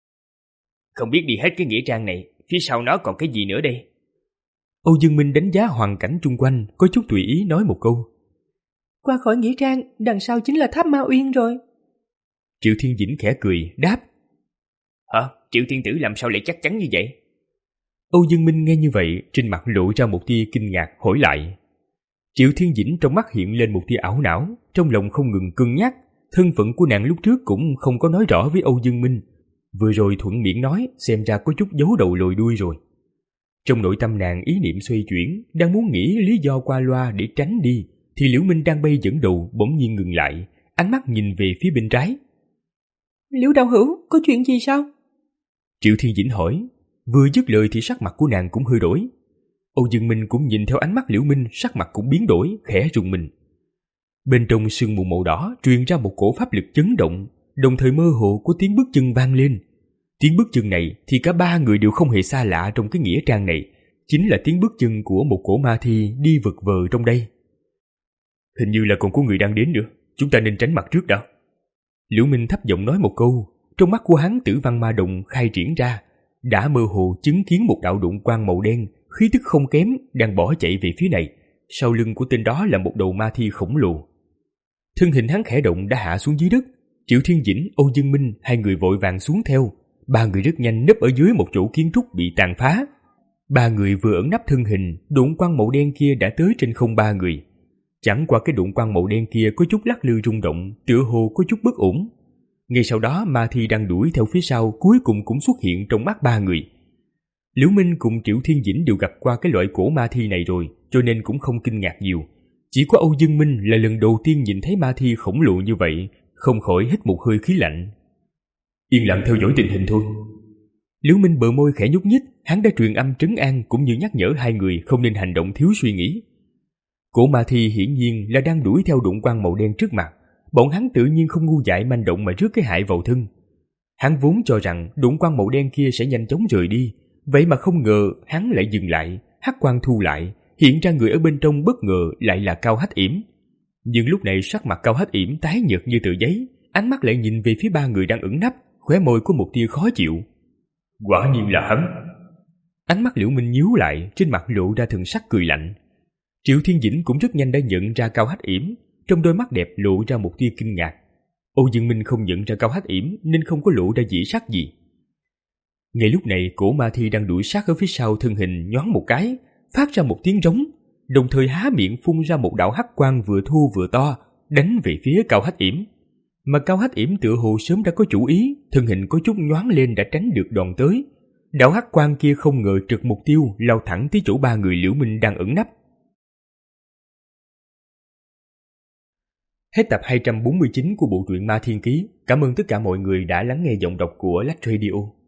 Không biết đi hết cái nghĩa trang này, phía sau nó còn cái gì nữa đây? Âu Dương Minh đánh giá hoàn cảnh chung quanh, có chút tùy ý nói một câu. Qua khỏi nghĩa trang, đằng sau chính là tháp Ma Uyên rồi. Triệu Thiên Dĩnh khẽ cười, đáp. Hả? Triệu Thiên Tử làm sao lại chắc chắn như vậy? Âu Dương Minh nghe như vậy, trên mặt lộ ra một tia kinh ngạc, hỏi lại. Triệu Thiên Dĩnh trong mắt hiện lên một tia ảo não, trong lòng không ngừng cân nhắc. Thân phận của nàng lúc trước cũng không có nói rõ với Âu Dương Minh. Vừa rồi thuận miệng nói, xem ra có chút giấu đầu lòi đuôi rồi. Trong nội tâm nàng ý niệm xoay chuyển, đang muốn nghĩ lý do qua loa để tránh đi, thì Liễu Minh đang bay dẫn đầu bỗng nhiên ngừng lại, ánh mắt nhìn về phía bên trái. Liễu đạo hữu, có chuyện gì sao? Triệu Thiên Dĩnh hỏi. Vừa dứt lời thì sắc mặt của nàng cũng hơi đổi. Âu Dương Minh cũng nhìn theo ánh mắt Liễu Minh, sắc mặt cũng biến đổi, khẽ rùng mình. Bên trong sương mù màu đỏ truyền ra một cổ pháp lực chấn động, đồng thời mơ hồ có tiếng bước chân vang lên. Tiếng bước chân này thì cả ba người đều không hề xa lạ trong cái nghĩa trang này, chính là tiếng bước chân của một cổ ma thi đi vật vờ trong đây. Hình như là còn có người đang đến nữa, chúng ta nên tránh mặt trước đã. Liễu Minh thấp giọng nói một câu, trong mắt của hắn tử văn ma động khai triển ra, đã mơ hồ chứng kiến một đạo đụng quang màu đen, khí tức không kém, đang bỏ chạy về phía này. Sau lưng của tên đó là một đầu ma thi khổng lồ. Thân hình hắn khẽ động đã hạ xuống dưới đất. Triệu Thiên Dĩnh, Âu Dương Minh hai người vội vàng xuống theo. Ba người rất nhanh nấp ở dưới một chỗ kiến trúc bị tàn phá. Ba người vừa ẩn nấp thân hình, đụng quang màu đen kia đã tới trên không ba người. Chẳng qua cái đụng quang màu đen kia có chút lắc lư rung động, tựa hồ có chút bất ổn. Ngay sau đó ma thi đang đuổi theo phía sau cuối cùng cũng xuất hiện trong mắt ba người. Liễu Minh cùng Triệu Thiên Dĩnh đều gặp qua cái loại cổ ma thi này rồi, cho nên cũng không kinh ngạc nhiều. Chỉ có Âu Dương Minh là lần đầu tiên nhìn thấy ma thi khổng lồ như vậy, không khỏi hít một hơi khí lạnh. Yên lặng theo dõi tình hình thôi. Liễu Minh bờ môi khẽ nhúc nhích, hắn đã truyền âm trấn an cũng như nhắc nhở hai người không nên hành động thiếu suy nghĩ. Cổ ma thi hiển nhiên là đang đuổi theo đụng quang màu đen trước mặt, bọn hắn tự nhiên không ngu dại manh động mà rước cái hại vào thân. Hắn vốn cho rằng đụng quang màu đen kia sẽ nhanh chóng rời đi, vậy mà không ngờ hắn lại dừng lại, hắc quang thu lại, hiện ra người ở bên trong bất ngờ lại là Cao Hách Yểm. Nhưng lúc này sắc mặt Cao Hách Yểm tái nhợt như tờ giấy, ánh mắt lại nhìn về phía ba người đang ẩn nấp, khóe môi có một tia khó chịu. Quả nhiên là hắn. Ánh mắt Liễu Minh nhíu lại, trên mặt lộ ra thần sắc cười lạnh. Triệu Thiên Dĩnh cũng rất nhanh đã nhận ra Cao Hách Yểm, trong đôi mắt đẹp lộ ra một tia kinh ngạc. Âu Dương Minh không nhận ra Cao Hách Yểm nên không có lộ ra dị sắc gì. Ngay lúc này cổ ma thi đang đuổi sát ở phía sau thân hình nhoáng một cái, phát ra một tiếng rống, đồng thời há miệng phun ra một đạo hắc quang vừa thô vừa to, đánh về phía Cao Hách Yểm. Mà Cao Hách Yểm tựa hồ sớm đã có chủ ý, thân hình có chút nhoáng lên đã tránh được đòn tới. Đạo hắc quang kia không ngờ trượt mục tiêu, lao thẳng tới chỗ ba người Liễu Minh đang ẩn nấp. Hết tập hai trăm bốn mươi chín của bộ truyện Ma Thiên Ký. Cảm ơn tất cả mọi người đã lắng nghe giọng đọc của Lách Radio.